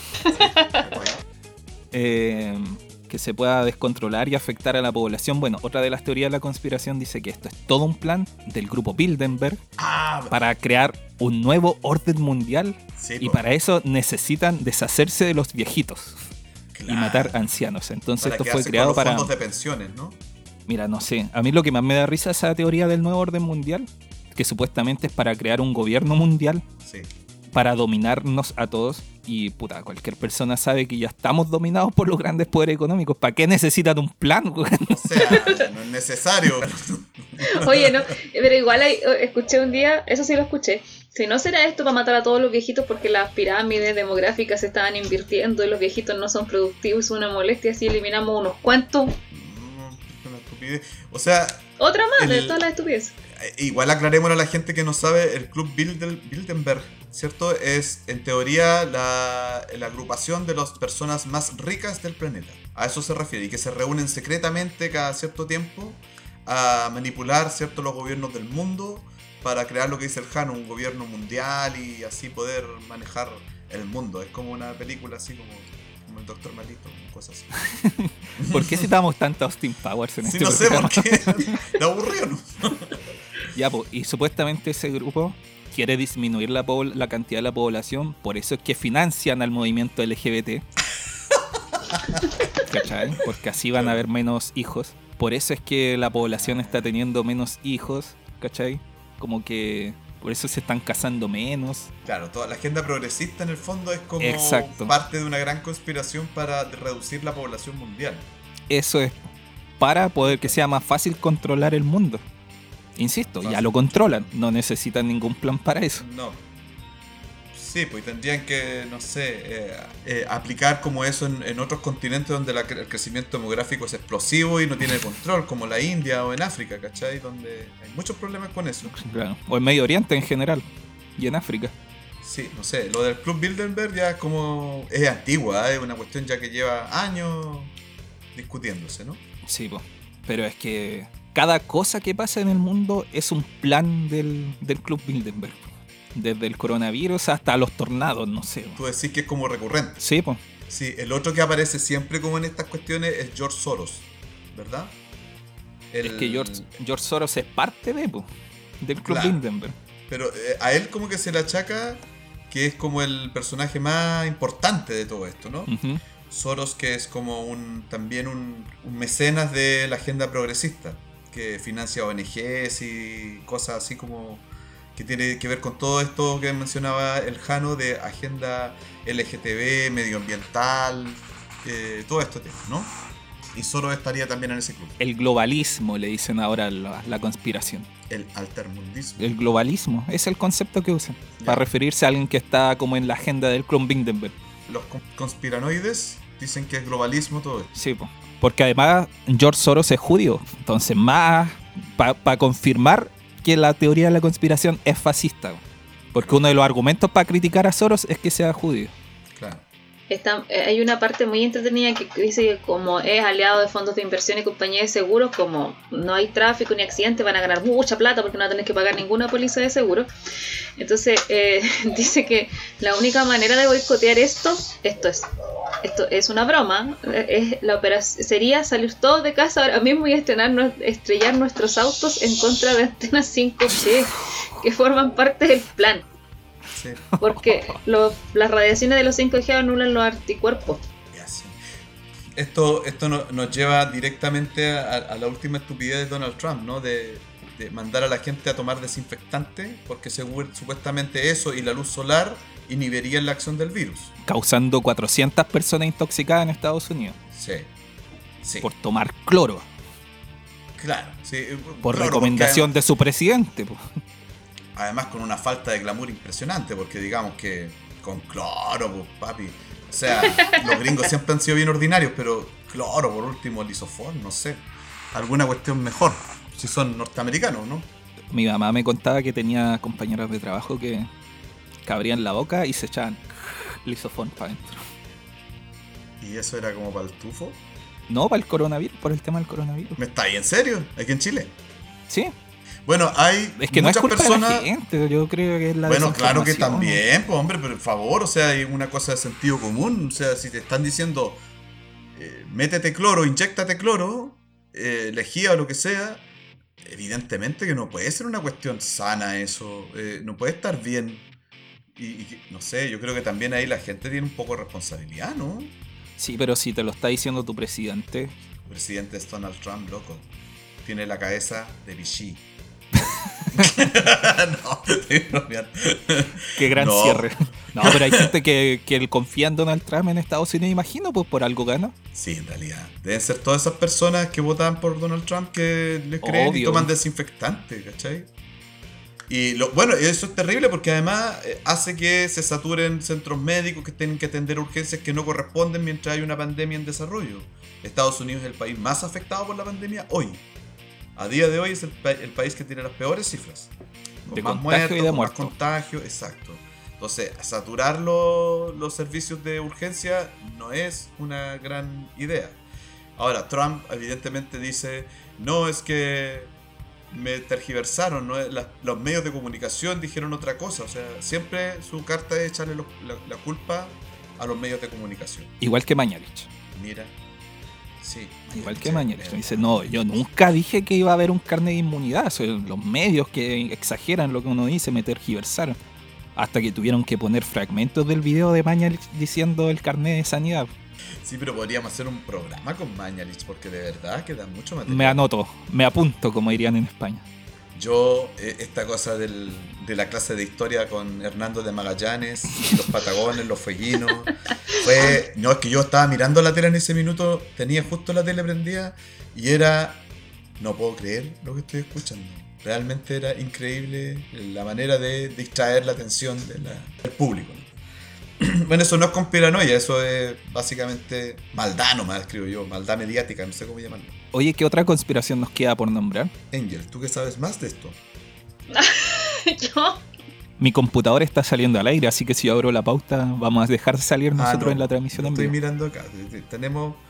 Que se pueda descontrolar y afectar a la población. Bueno, otra de las teorías de la conspiración dice que esto es todo un plan del grupo Bilderberg Ah, para crear un nuevo orden mundial sí, y po. para eso necesitan deshacerse de los viejitos y Claro. matar ancianos. Entonces Para esto fue quedarse con creado los para... fondos de pensiones, ¿no? Mira, no sé, a mí lo que más me da risa es esa teoría del nuevo orden mundial, que supuestamente es para crear un gobierno mundial Sí. para dominarnos a todos. Y puta, cualquier persona sabe que ya estamos dominados por los grandes poderes económicos. ¿Para qué necesitan un plan? O sea, no es necesario. Oye, no, pero igual escuché un día, eso sí lo escuché. Si no será esto para matar a todos los viejitos porque las pirámides demográficas se estaban invirtiendo y los viejitos no son productivos, es una molestia, así eliminamos unos cuantos. Una estupidez. O sea, Otra más de El- todas las estupideces. igual aclarémosle a la gente que no sabe, el Club Bilderberg, ¿cierto? Es en teoría la agrupación de las personas más ricas del planeta. A eso se refiere, y que se reúnen secretamente cada cierto tiempo a manipular, ¿cierto?, los gobiernos del mundo para crear lo que dice el Jano, un gobierno mundial y así poder manejar el mundo. Es como una película así como el Doctor Malito, cosas así. ¿Por qué citamos tanto a Austin Powers en Sí, este no sé programa? por qué. ¿Te aburrió, no? Ya, po, y supuestamente ese grupo quiere disminuir la cantidad de la población, por eso es que financian al movimiento LGBT. ¿Cachai? Porque así van a haber menos hijos. Por eso es que la población está teniendo menos hijos, ¿cachai? Como que por eso se están casando menos. Claro, toda la agenda progresista en el fondo es como Exacto. parte de una gran conspiración para reducir la población mundial. Eso es para poder que sea más fácil controlar el mundo. Insisto, ya Fácil. lo controlan, no necesitan ningún plan para eso. No. Sí, pues tendrían que, no sé, aplicar como eso en otros continentes donde el crecimiento demográfico es explosivo y no tiene control, como la India o en África, ¿cachai? Donde hay muchos problemas con eso. Claro. O en Medio Oriente en general. Y en África. Sí, no sé, lo del Club Bilderberg ya es como... es antigua, es una cuestión ya que lleva años discutiéndose, ¿no? Sí, po. Pero es que cada cosa que pasa en el mundo es un plan del Club Bilderberg. Desde el coronavirus hasta los tornados, no sé. Tú decís que es como recurrente. Sí, pues. Sí, el otro que aparece siempre como en estas cuestiones es George Soros, ¿verdad? Es que George Soros es parte del Club Bilderberg. Pero a él como que se le achaca que es como el personaje más importante de todo esto, ¿no? Uh-huh. Soros, que es como también un mecenas de la agenda progresista, que financia ONGs y cosas así como que tiene que ver con todo esto que mencionaba el Jano de agenda LGTB, medioambiental, todo este tema, ¿no? Y Soros estaría también en ese club. El globalismo, le dicen ahora la conspiración. El altermundismo. El globalismo, es el concepto que usan para referirse a alguien que está como en la agenda del Club Bilderberg. Los conspiranoides dicen que es globalismo todo esto. Sí, porque además George Soros es judío, entonces más para confirmar que la teoría de la conspiración es fascista, porque uno de los argumentos para criticar a Soros es que sea judío. Claro. Hay una parte muy entretenida que dice que como es aliado de fondos de inversión y compañías de seguros, como no hay tráfico ni accidente, van a ganar mucha plata porque no van a tener que pagar ninguna póliza de seguro. Entonces dice que la única manera de boicotear esto es una broma. Sería salir todos de casa ahora mismo y estrellar nuestros autos en contra de antenas 5G que forman parte del plan. Sí. Porque las radiaciones de los 5G anulan los anticuerpos. Sí. Esto nos lleva directamente a la última estupidez de Donald Trump, ¿no? De mandar a la gente a tomar desinfectante, porque supuestamente eso y la luz solar inhibirían la acción del virus. Causando 400 personas intoxicadas en Estados Unidos. Sí. Por tomar cloro. Claro, sí. Por recomendación de su presidente. Además con una falta de glamour impresionante, porque digamos que con cloro, pues, papi. O sea, los gringos siempre han sido bien ordinarios, pero cloro, por último, lisoform, no sé. Alguna cuestión mejor, si son norteamericanos, ¿no? Mi mamá me contaba que tenía compañeros de trabajo que abrían la boca y se echaban lisoform para adentro. ¿Y eso era como para el tufo? No, para el coronavirus, por el tema del coronavirus. ¿Me estáis en serio? ¿Aquí en Chile? Sí. Bueno, hay es que muchas no es culpa personas. De la gente, yo creo que es la bueno, claro que también, pues hombre, pero por favor, o sea, hay una cosa de sentido común. O sea, si te están diciendo métete cloro, inyéctate cloro, lejía o lo que sea, evidentemente que no puede ser una cuestión sana eso, no puede estar bien. Y no sé, yo creo que también ahí la gente tiene un poco de responsabilidad, ¿no? Sí, pero si te lo está diciendo tu presidente. El presidente es Donald Trump, loco. Tiene la cabeza de Vichy. No, estoy bromeando. Qué gran cierre. No, pero hay gente que confía en Donald Trump en Estados Unidos, imagino, pues por algo gana. Sí, en realidad. Deben ser todas esas personas que votan por Donald Trump que le creen. Obvio. Y toman desinfectante, ¿cachai? Y bueno, eso es terrible porque además hace que se saturen centros médicos que tienen que atender urgencias que no corresponden mientras hay una pandemia en desarrollo. Estados Unidos es el país más afectado por la pandemia hoy. A día de hoy es el país que tiene las peores cifras. Con de más contagio muertos, y de con muertos. más contagio, exacto. Entonces, saturar los servicios de urgencia no es una gran idea. Ahora, Trump evidentemente dice, no, es que me tergiversaron, ¿no? Los medios de comunicación dijeron otra cosa. O sea, siempre su carta es echarle la culpa a los medios de comunicación. Igual que Mañalich. Mira. Sí. Igual que Mañalich. Dice, no, yo nunca dije que iba a haber un carnet de inmunidad. Son los medios que exageran lo que uno dice, me tergiversaron. Hasta que tuvieron que poner fragmentos del video de Mañalich diciendo el carnet de sanidad. Sí, pero podríamos hacer un programa con Mañalich porque de verdad queda mucho material. Me anoto, me apunto, como dirían en España. Yo, esta cosa de la clase de historia con Hernando de Magallanes y los Patagones, los fueguinos, no, es que yo estaba mirando la tele en ese minuto, tenía justo la tele prendida y era, no puedo creer lo que estoy escuchando. Realmente era increíble la manera de distraer la atención del público. Bueno, eso no es conspiranoia, eso es básicamente maldad nomás, escribo yo, maldad mediática, no sé cómo llamarlo. Oye, ¿qué otra conspiración nos queda por nombrar? Angel, ¿tú qué sabes más de esto? ¿Yo? Mi computadora está saliendo al aire, así que si yo abro la pauta, vamos a dejar de salir nosotros en la transmisión en vivo. Estoy mirando acá, tenemos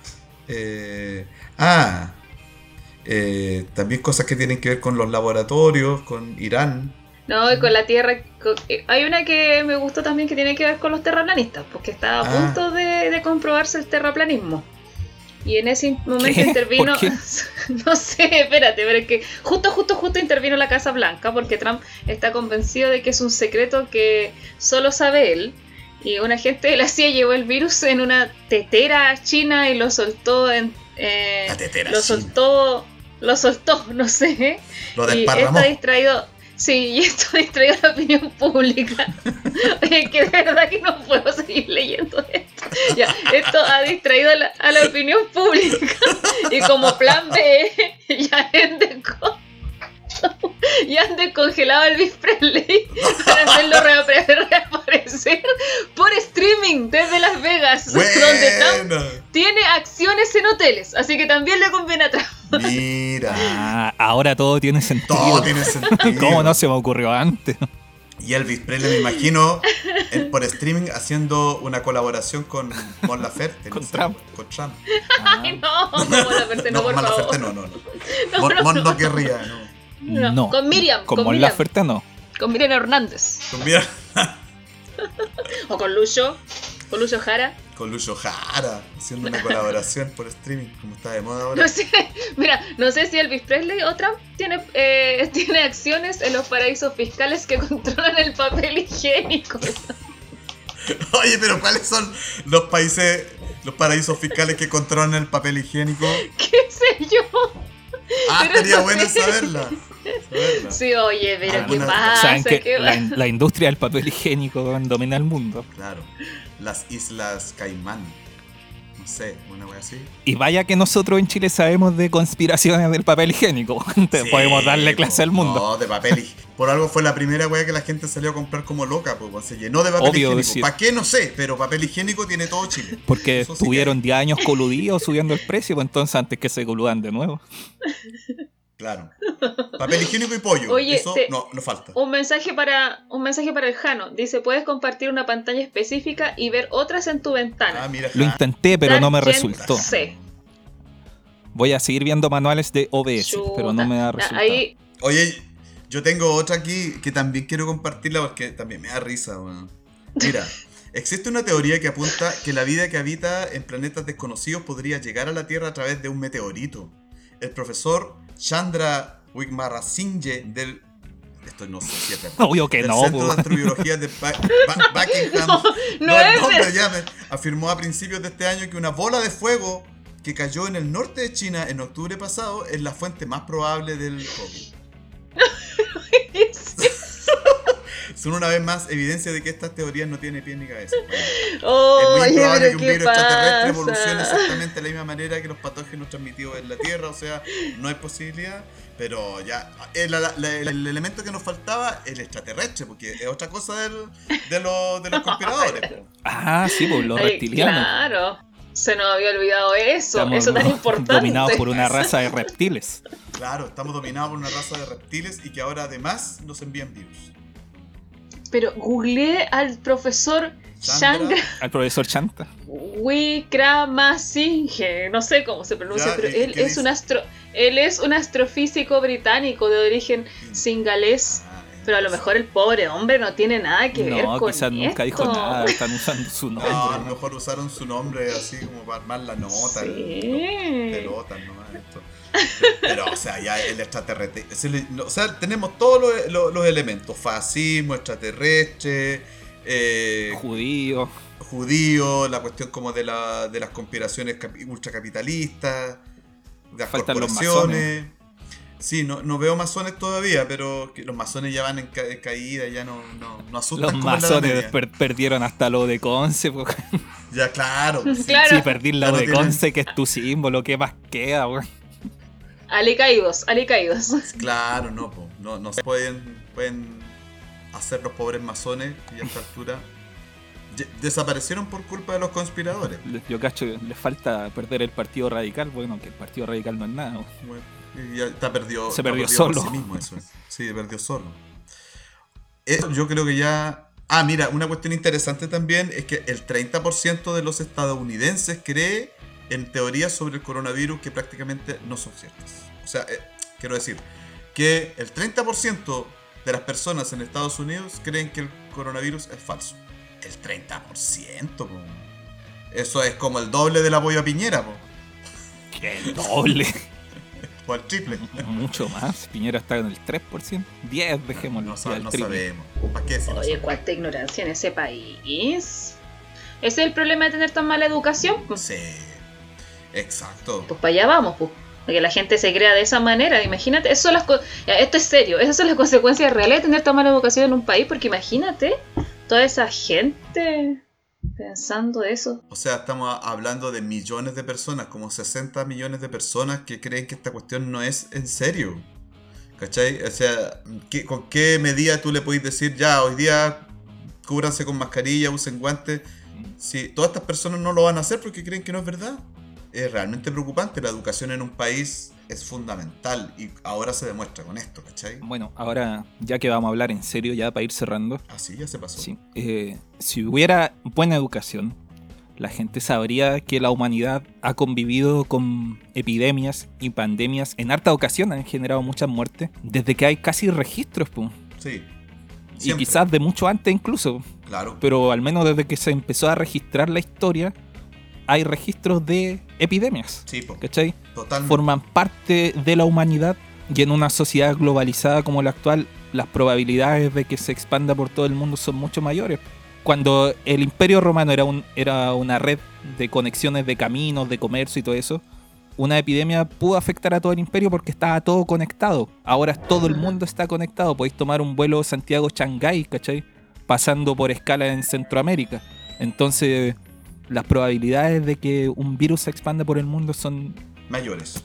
También cosas que tienen que ver con los laboratorios, con Irán. No, y con la Tierra. Hay una que me gustó también que tiene que ver con los terraplanistas, porque está a punto de comprobarse el terraplanismo. Y en ese momento intervino. ¿Por qué? No sé, espérate, pero es que justo intervino la Casa Blanca, porque Trump está convencido de que es un secreto que solo sabe él. Y un agente de la CIA llevó el virus en una tetera china y lo soltó en. La tetera lo soltó, no sé. Lo Y desparramó. está distraído. Sí, y esto ha distraído a la opinión pública. Oye, que de verdad que no puedo seguir leyendo esto. Ya, esto ha distraído a la opinión pública. Y como plan B, ya han descongelado a Elvis Presley para hacerlo reaparecer por streaming desde Las Vegas, Buena. donde Trump tiene acciones en hoteles. Así que también le conviene a Trump. Mira. Ahora todo tiene sentido. Todo tiene sentido. ¿Cómo no se me ocurrió antes? Y Elvis Presley, me imagino, por streaming haciendo una colaboración con Mon Laferte. Con Trump. Con Trump. Ay, no, Mon Laferte, no, por Mon favor. Laferte no. Mon no querría, no. No. Con Miriam. Con Mon Miriam. Laferte no. Con Miriam Hernández. Mira, O con Lucho Jara. con Lucho Jara, haciendo una colaboración por streaming, como está de moda ahora. No sé, mira, no sé si Elvis Presley o Trump tiene acciones en los paraísos fiscales que controlan el papel higiénico. Oye, pero ¿cuáles son los paraísos fiscales que controlan el papel higiénico? ¿Qué sé yo? Pero Sería no bueno sé. saberla. Sí, oye, pero ¿qué Alguna- pasa? Saben que ¿Qué la industria del papel higiénico domina el mundo. Claro, las Islas Caimán. No sé, una wea así. Y vaya que nosotros en Chile sabemos de conspiraciones del papel higiénico. Sí, Podemos darle clase al mundo. No, de papel higiénico. Por algo fue la primera wea que la gente salió a comprar como loca, pues se llenó de papel Obvio, higiénico. sí. ¿Para qué? No sé, pero papel higiénico tiene todo Chile. Porque Eso sí tuvieron 10 años coludidos subiendo el precio, pues entonces antes que se coludan de nuevo. Claro. Papel higiénico y pollo. Oye, eso no falta. Un mensaje para el Jano. Dice, puedes compartir una pantalla específica y ver otras en tu ventana. Ah, mira. Lo intenté, pero no me Dark resultó. Sí. Voy a seguir viendo manuales de OBS, Chuta. pero no me da resultado. Ahí, Oye, yo tengo otra aquí que también quiero compartirla porque también me da risa, weón. Mira, existe una teoría que apunta que la vida que habita en planetas desconocidos podría llegar a la Tierra a través de un meteorito. El profesor Chandra Wickramasinghe del... Esto no sé si es verdad. Obvio que del no, Centro po. de Astrobiología de Buckingham. no el es nombre verdad. ya afirmó a principios de este año que una bola de fuego que cayó en el norte de China en octubre pasado es la fuente más probable del COVID. Son una vez más evidencia de que estas teorías no tienen pie ni cabeza. Oh, Es muy oye, probable pero que un ¿qué virus extraterrestre evolucione pasa? exactamente de la misma manera que los patógenos transmitidos en la Tierra, o sea, no hay posibilidad, pero ya el elemento que nos faltaba, el extraterrestre, porque es otra cosa de los conspiradores. Po. Ah, sí, pues los Ay, reptilianos. Claro, se nos había olvidado eso, Estamos eso tan importante. dominados por una raza de reptiles. Claro, estamos dominados por una raza de reptiles y que ahora además nos envían virus. Pero googleé al profesor Chandra. Al profesor Chanta. Wickramasinghe, no sé cómo se pronuncia, Ya, pero ¿y él qué es dice? él es un astrofísico británico de origen singalés. Pero a lo mejor el pobre hombre no tiene nada que ver No, con quizás nunca dijo esto. nada. Están usando su nombre. No, a lo mejor usaron su nombre así como para armar la nota. Sí. Pelotas nomás esto. Pero, o sea, ya el extraterrestre. O sea, tenemos todos los elementos: fascismo, extraterrestre, Judío. judío, la cuestión como de las conspiraciones ultracapitalistas, de las Faltan los corporaciones. Sí, no veo masones todavía, pero que los masones ya van en caída, ya no asustan Los como en la Edad masones Media. perdieron hasta lo de Conce. Po. Ya, claro. Sí. Claro. Sí, perdí Ya lo no de tienen- Conce, que es tu símbolo. ¿Qué más queda, weón? Alicaídos. Claro, no se pueden hacer los pobres masones y a esta altura desaparecieron por culpa de los conspiradores. Yo cacho que les falta perder el Partido Radical. Bueno, que el Partido Radical no es nada, weón. Bueno, y ya está perdió, Se está perdió por solo. sí mismo eso. Sí, perdió solo. Eso yo creo que ya... Ah, mira, una cuestión interesante también es que el 30% de los estadounidenses cree en teorías sobre el coronavirus que prácticamente no son ciertas. O sea, quiero decir que el 30% de las personas en Estados Unidos creen que el coronavirus es falso. El 30%, po. Eso es como el doble del apoyo a Piñera, po. ¿Qué doble? O el triple. Mucho más. Piñera está en el 3%. 10, dejémoslo. No ya, el triple. sabemos. ¿Para qué decir Oye, eso? cuánta ignorancia en ese país. ¿Ese es el problema de tener tan mala educación? Pues, Sí, exacto. pues para allá vamos, pues. Que la gente se crea de esa manera, imagínate, eso son esto es serio, esas son las consecuencias reales de tener tan mala educación en un país, porque imagínate toda esa gente pensando eso. O sea, estamos hablando de millones de personas, como 60 millones de personas que creen que esta cuestión no es en serio. ¿Cachai? O sea, ¿con qué medida tú le podés decir, ya, hoy día cúbranse con mascarilla, usen guantes? Si todas estas personas no lo van a hacer porque creen que no es verdad. Es realmente preocupante. La educación en un país es fundamental y ahora se demuestra con esto, ¿cachai? Bueno, ahora ya que vamos a hablar en serio, ya para ir cerrando. Así ya se pasó. Sí, si hubiera buena educación, la gente sabría que la humanidad ha convivido con epidemias y pandemias. En harta ocasión han generado muchas muertes, desde que hay casi registros, pues. Sí. Y Siempre. quizás de mucho antes incluso. Claro. Pero al menos desde que se empezó a registrar la historia, hay registros de epidemias, Sí, po. ¿cachai? Totalmente. Forman parte de la humanidad, y en una sociedad globalizada como la actual, las probabilidades de que se expanda por todo el mundo son mucho mayores. Cuando el Imperio Romano era una red de conexiones de caminos, de comercio y todo eso, una epidemia pudo afectar a todo el imperio porque estaba todo conectado. Ahora todo el mundo está conectado. Podéis tomar un vuelo Santiago-Shanghái, ¿cachai? Pasando por escala en Centroamérica. Entonces, las probabilidades de que un virus se expanda por el mundo son Mayores.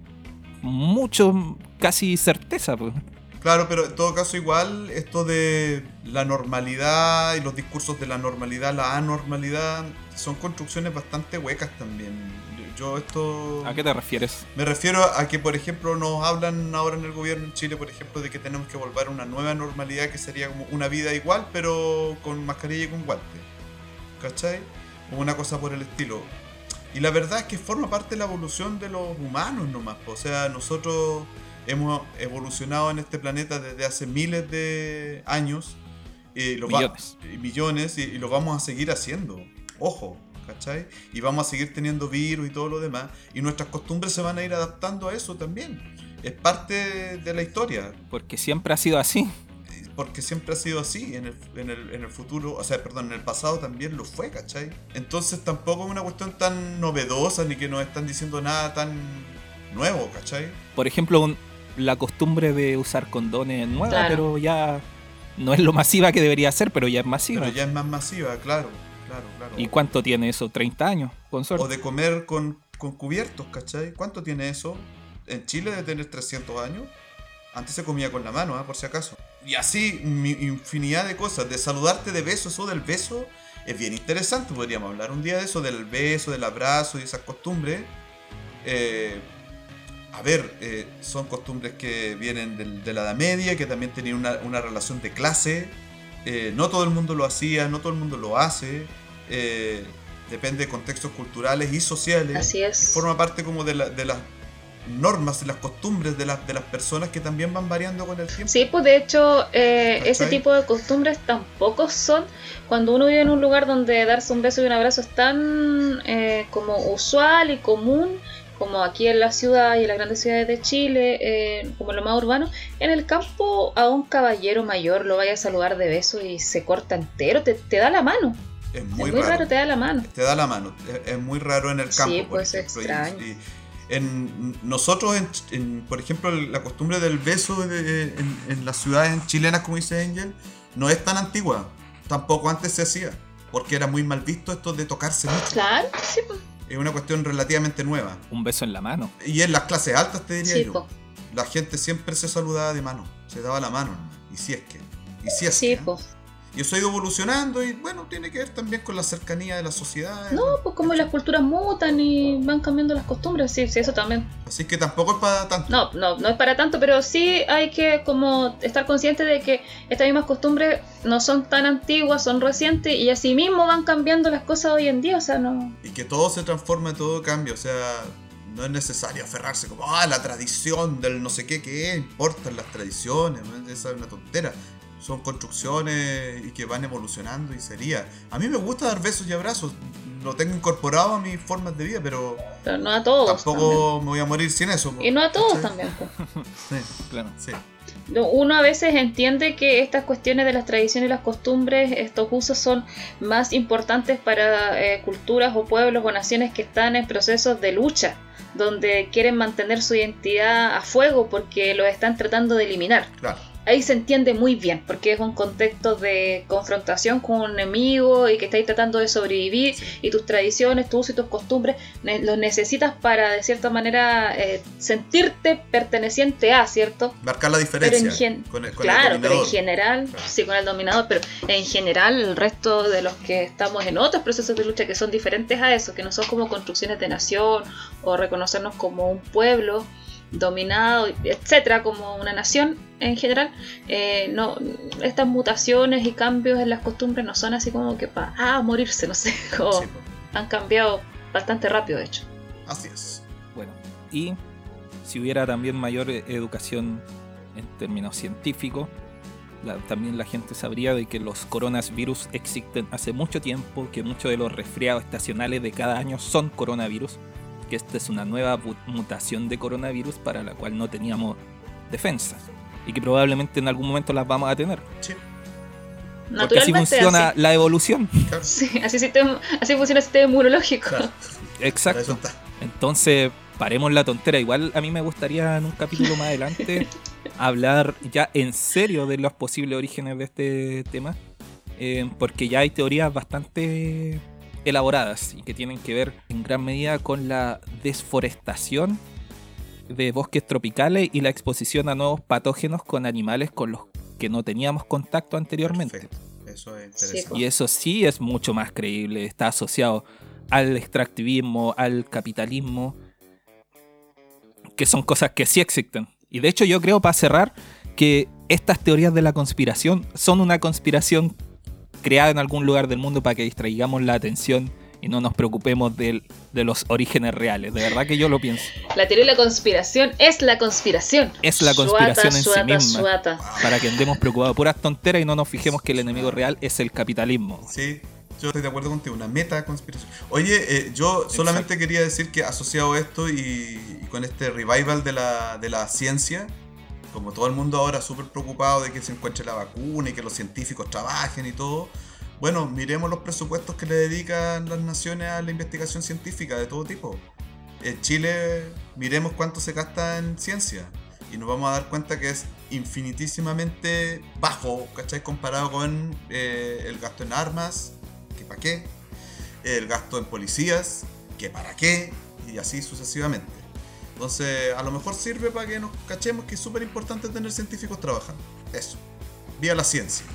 mucho, casi certeza, pues. Claro, pero en todo caso igual esto de la normalidad y los discursos de la normalidad, la anormalidad, son construcciones bastante huecas también. Yo esto... ¿A qué te refieres? Me refiero a que, por ejemplo, nos hablan ahora en el gobierno en Chile, por ejemplo, de que tenemos que volver a una nueva normalidad que sería como una vida igual, pero con mascarilla y con guante. ¿Cachai? O una cosa por el estilo. Y la verdad es que forma parte de la evolución de los humanos nomás. O sea, nosotros hemos evolucionado en este planeta desde hace miles de años. Millones. Y lo vamos a seguir haciendo. Ojo, ¿cachai? Y vamos a seguir teniendo virus y todo lo demás. Y nuestras costumbres se van a ir adaptando a eso también. Es parte de la historia. Porque siempre ha sido así. Porque siempre ha sido así. En el futuro, o sea, perdón, en el pasado también lo fue, ¿cachai? Entonces tampoco es una cuestión tan novedosa ni que nos están diciendo nada tan nuevo, ¿cachai? Por ejemplo, la costumbre de usar condones es nueva, Claro. pero ya no es lo masiva que debería ser, pero ya es masiva. Pero ya es más masiva, claro. ¿Y cuánto tiene eso? ¿30 años? Con suerte. O de comer con cubiertos, ¿cachai? ¿Cuánto tiene eso? En Chile debe tener 300 años. Antes se comía con la mano, por si acaso. Y así, infinidad de cosas. De saludarte de beso, eso del beso es bien interesante. Podríamos hablar un día de eso, del beso, del abrazo y esas costumbres. Son costumbres que vienen de la Edad Media, que también tenían una relación de clase. No todo el mundo lo hacía, no todo el mundo lo hace. Depende de contextos culturales y sociales. Así es. Forma parte como de las normas y las costumbres de las personas que también van variando con el tiempo. Sí, pues de hecho ese ¿Cachai? tipo de costumbres tampoco son, cuando uno vive en un lugar donde darse un beso y un abrazo es tan como usual y común, como aquí en la ciudad y en las grandes ciudades de Chile, como lo más urbano. En el campo a un caballero mayor lo vaya a saludar de beso y se corta entero, te da la mano. Es muy raro, te da la mano. Te da la mano. Es muy raro en el campo. Sí, por pues es ejemplo. extraño. Nosotros, por ejemplo, la costumbre del beso en las ciudades chilenas, como dice Angel, no es tan antigua. Tampoco antes se hacía, porque era muy mal visto esto de tocarse mucho. Claro, sí, pues. Es una cuestión relativamente nueva. Un beso en la mano. Y en las clases altas, te diría Sí, yo. pues. La gente siempre se saludaba de mano, se daba la mano, ¿no? Y si es que. Sí, pues. Y eso ha ido evolucionando y bueno, tiene que ver también con la cercanía de la sociedad. No, pues como las culturas mutan y van cambiando las costumbres, sí, eso también. Así que tampoco es para tanto. No es para tanto, pero sí hay que como estar consciente de que estas mismas costumbres no son tan antiguas, son recientes y así mismo van cambiando las cosas hoy en día, o sea, no... Y que todo se transforma, todo cambia, o sea, no es necesario aferrarse como, la tradición del no sé qué importan las tradiciones, esa es una tontera. Son construcciones y que van evolucionando y sería. A mí me gusta dar besos y abrazos, lo tengo incorporado a mis formas de vida, pero no a todos. Tampoco también. me voy a morir sin eso. Y no a todos ¿cachai? también. Pues. Sí, Claro. sí. Uno a veces entiende que estas cuestiones de las tradiciones y las costumbres, estos usos son más importantes para culturas o pueblos o naciones que están en procesos de lucha, donde quieren mantener su identidad a fuego porque lo están tratando de eliminar. Claro. Ahí se entiende muy bien, porque es un contexto de confrontación con un enemigo y que estáis tratando de sobrevivir, Sí. y tus tradiciones, tus usos y tus costumbres los necesitas para, de cierta manera, sentirte perteneciente a, ¿cierto? Marcar la diferencia con el claro, pero en dominador. general, Claro. sí, con el dominador, pero en general el resto de los que estamos en otros procesos de lucha que son diferentes a eso, que no son como construcciones de nación o reconocernos como un pueblo dominado, etcétera, como una nación en general, no, estas mutaciones y cambios en las costumbres no son así como que para morirse, no sé, como Sí, po. han cambiado bastante rápido, de hecho. Así es. Bueno, y si hubiera también mayor educación en términos científicos, también la gente sabría de que los coronavirus existen hace mucho tiempo, que muchos de los resfriados estacionales de cada año son coronavirus, que esta es una nueva mutación de coronavirus para la cual no teníamos defensas y que probablemente en algún momento las vamos a tener. Sí, Porque así Naturalmente, funciona la evolución. claro. Sí, así funciona el sistema inmunológico. Claro. Para eso Exacto. está. Entonces, paremos la tontera. Igual a mí me gustaría en un capítulo más adelante hablar ya en serio de los posibles orígenes de este tema, porque ya hay teorías bastante elaboradas y que tienen que ver en gran medida con la desforestación de bosques tropicales y la exposición a nuevos patógenos con animales con los que no teníamos contacto anteriormente. Perfecto. Eso es Sí, interesante. po. Y eso sí es mucho más creíble, está asociado al extractivismo, al capitalismo, que son cosas que sí existen. Y de hecho yo creo, para cerrar, que estas teorías de la conspiración son una conspiración creada en algún lugar del mundo para que distraigamos la atención y no nos preocupemos de los orígenes reales. De verdad que yo lo pienso. La teoría de la conspiración es la conspiración. Es la conspiración en sí misma. Suata. Para que andemos preocupados por puras tonteras y no nos fijemos que el enemigo real es el capitalismo. Sí, yo estoy de acuerdo contigo, una meta conspiración. Oye, yo solamente quería decir que asociado a esto y con este revival de la ciencia, como todo el mundo ahora súper preocupado de que se encuentre la vacuna y que los científicos trabajen y todo, bueno, miremos los presupuestos que le dedican las naciones a la investigación científica de todo tipo. En Chile, miremos cuánto se gasta en ciencia y nos vamos a dar cuenta que es infinitísimamente bajo, ¿cachai? Comparado con el gasto en armas, que para qué, el gasto en policías, que para qué, y así sucesivamente. Entonces, a lo mejor sirve para que nos cachemos que es súper importante tener científicos trabajando. Eso. Viva la ciencia.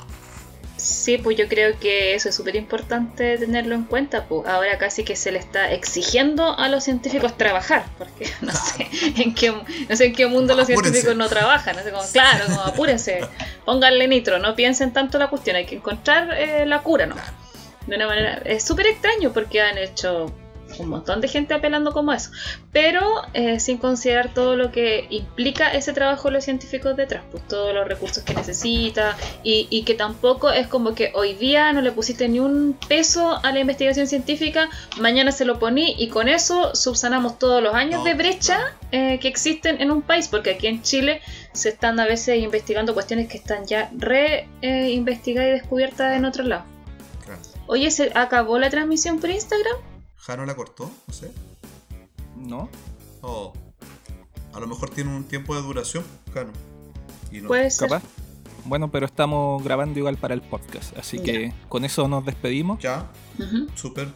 Sí, pues yo creo que eso es súper importante tenerlo en cuenta. Pues ahora casi que se le está exigiendo a los científicos trabajar, porque no sé en qué mundo los Apúrense. científicos no trabajan. No sé, como, claro, como apúrense, pónganle nitro, no piensen tanto la cuestión, hay que encontrar la cura, ¿no? Claro. De una manera, es súper extraño porque han hecho un montón de gente apelando como eso, pero sin considerar todo lo que implica ese trabajo de los científicos detrás, pues todos los recursos que necesita y que tampoco es como que hoy día no le pusiste ni un peso a la investigación científica, mañana se lo poní y con eso subsanamos todos los años No, de brecha que existen en un país, porque aquí en Chile se están a veces investigando cuestiones que están ya investigadas y descubiertas en otros lados. Claro. Oye, ¿se acabó la transmisión por Instagram? ¿Jano la cortó? No sé. ¿No? O a lo mejor tiene un tiempo de duración, Jano. Y no. Puede ser. ¿Capaz? Bueno, pero estamos grabando igual para el podcast, así Ya. que con eso nos despedimos. Ya, Ujú. súper.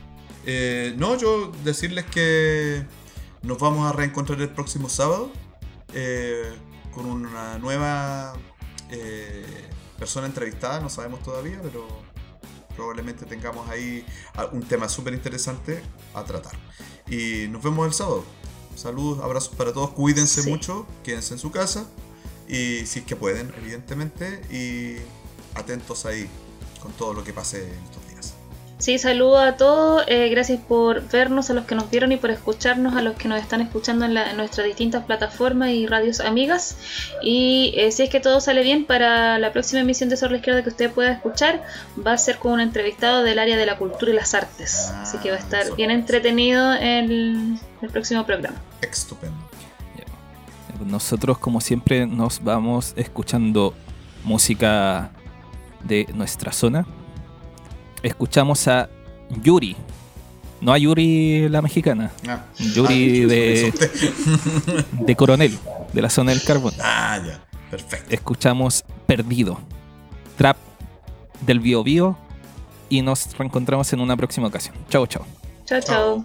No, yo decirles que nos vamos a reencontrar el próximo sábado con una nueva persona entrevistada, no sabemos todavía, pero probablemente tengamos ahí un tema súper interesante a tratar. Y nos vemos el sábado. Saludos, abrazos para todos, cuídense mucho, quédense en su casa y si es que pueden, evidentemente, y atentos ahí con todo lo que pase en estos días. Sí, saludos a todos, gracias por vernos, a los que nos vieron y por escucharnos, a los que nos están escuchando en nuestras distintas plataformas y radios amigas. Y si es que todo sale bien, para la próxima emisión de Cerro a la Izquierda que usted pueda escuchar, va a ser con un entrevistado del área de la cultura y las artes. Así que va a estar bien entretenido el próximo programa. Estupendo. Nosotros, como siempre, nos vamos escuchando música de nuestra zona. Escuchamos a Yuri, no a Yuri la mexicana, Yuri de Coronel, de la zona del carbón. Ya, perfecto. Escuchamos Perdido, trap del Bio Bio, y nos reencontramos en una próxima ocasión. Chao, chao. Chao, chao.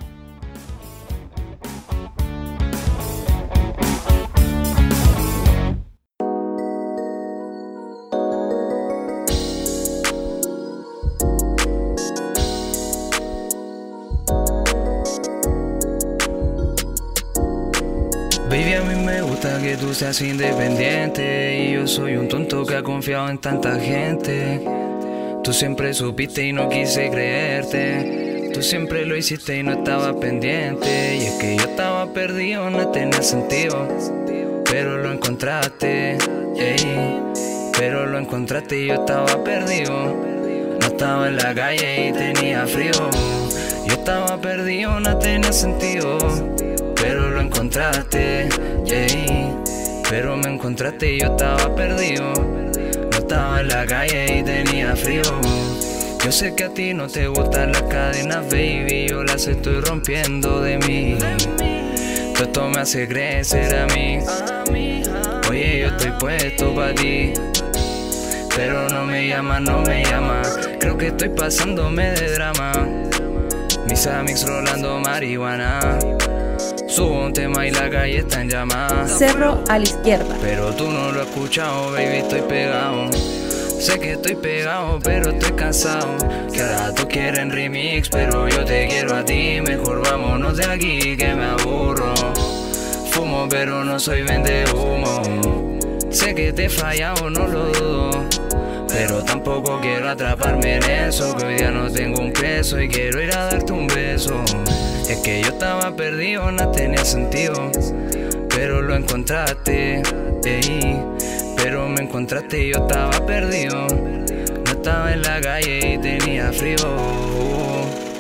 Baby, a mí me gusta que tú seas independiente y yo soy un tonto que ha confiado en tanta gente. Tú siempre supiste y no quise creerte. Tú siempre lo hiciste y no estaba pendiente. Y es que yo estaba perdido, no tenía sentido, pero lo encontraste, ey. Pero lo encontraste y yo estaba perdido. No estaba en la calle y tenía frío. Yo estaba perdido, no tenía sentido, pero lo encontraste, yeah. Pero me encontraste y yo estaba perdido. No estaba en la calle y tenía frío. Yo sé que a ti no te gustan las cadenas, baby. Yo las estoy rompiendo de mí. Todo esto me hace crecer a mí. Oye, yo estoy puesto pa' ti, pero no me llama, no me llama. Creo que estoy pasándome de drama. Mis amigos rolando marihuana. Subo un tema y la calle está en llamas. Cerro a la Izquierda. Pero tú no lo has escuchado, baby, estoy pegado. Sé que estoy pegado, pero estoy cansado. Que ahora tú quieres remix, pero yo te quiero a ti. Mejor vámonos de aquí, que me aburro. Fumo, pero no soy vende humo. Sé que te he fallado, no lo dudo, pero tampoco quiero atraparme en eso. Que hoy día no tengo un peso y quiero ir a darte un beso. Es que yo estaba perdido, no tenía sentido, pero lo encontraste, ey. Pero me encontraste y yo estaba perdido. No estaba en la calle y tenía frío.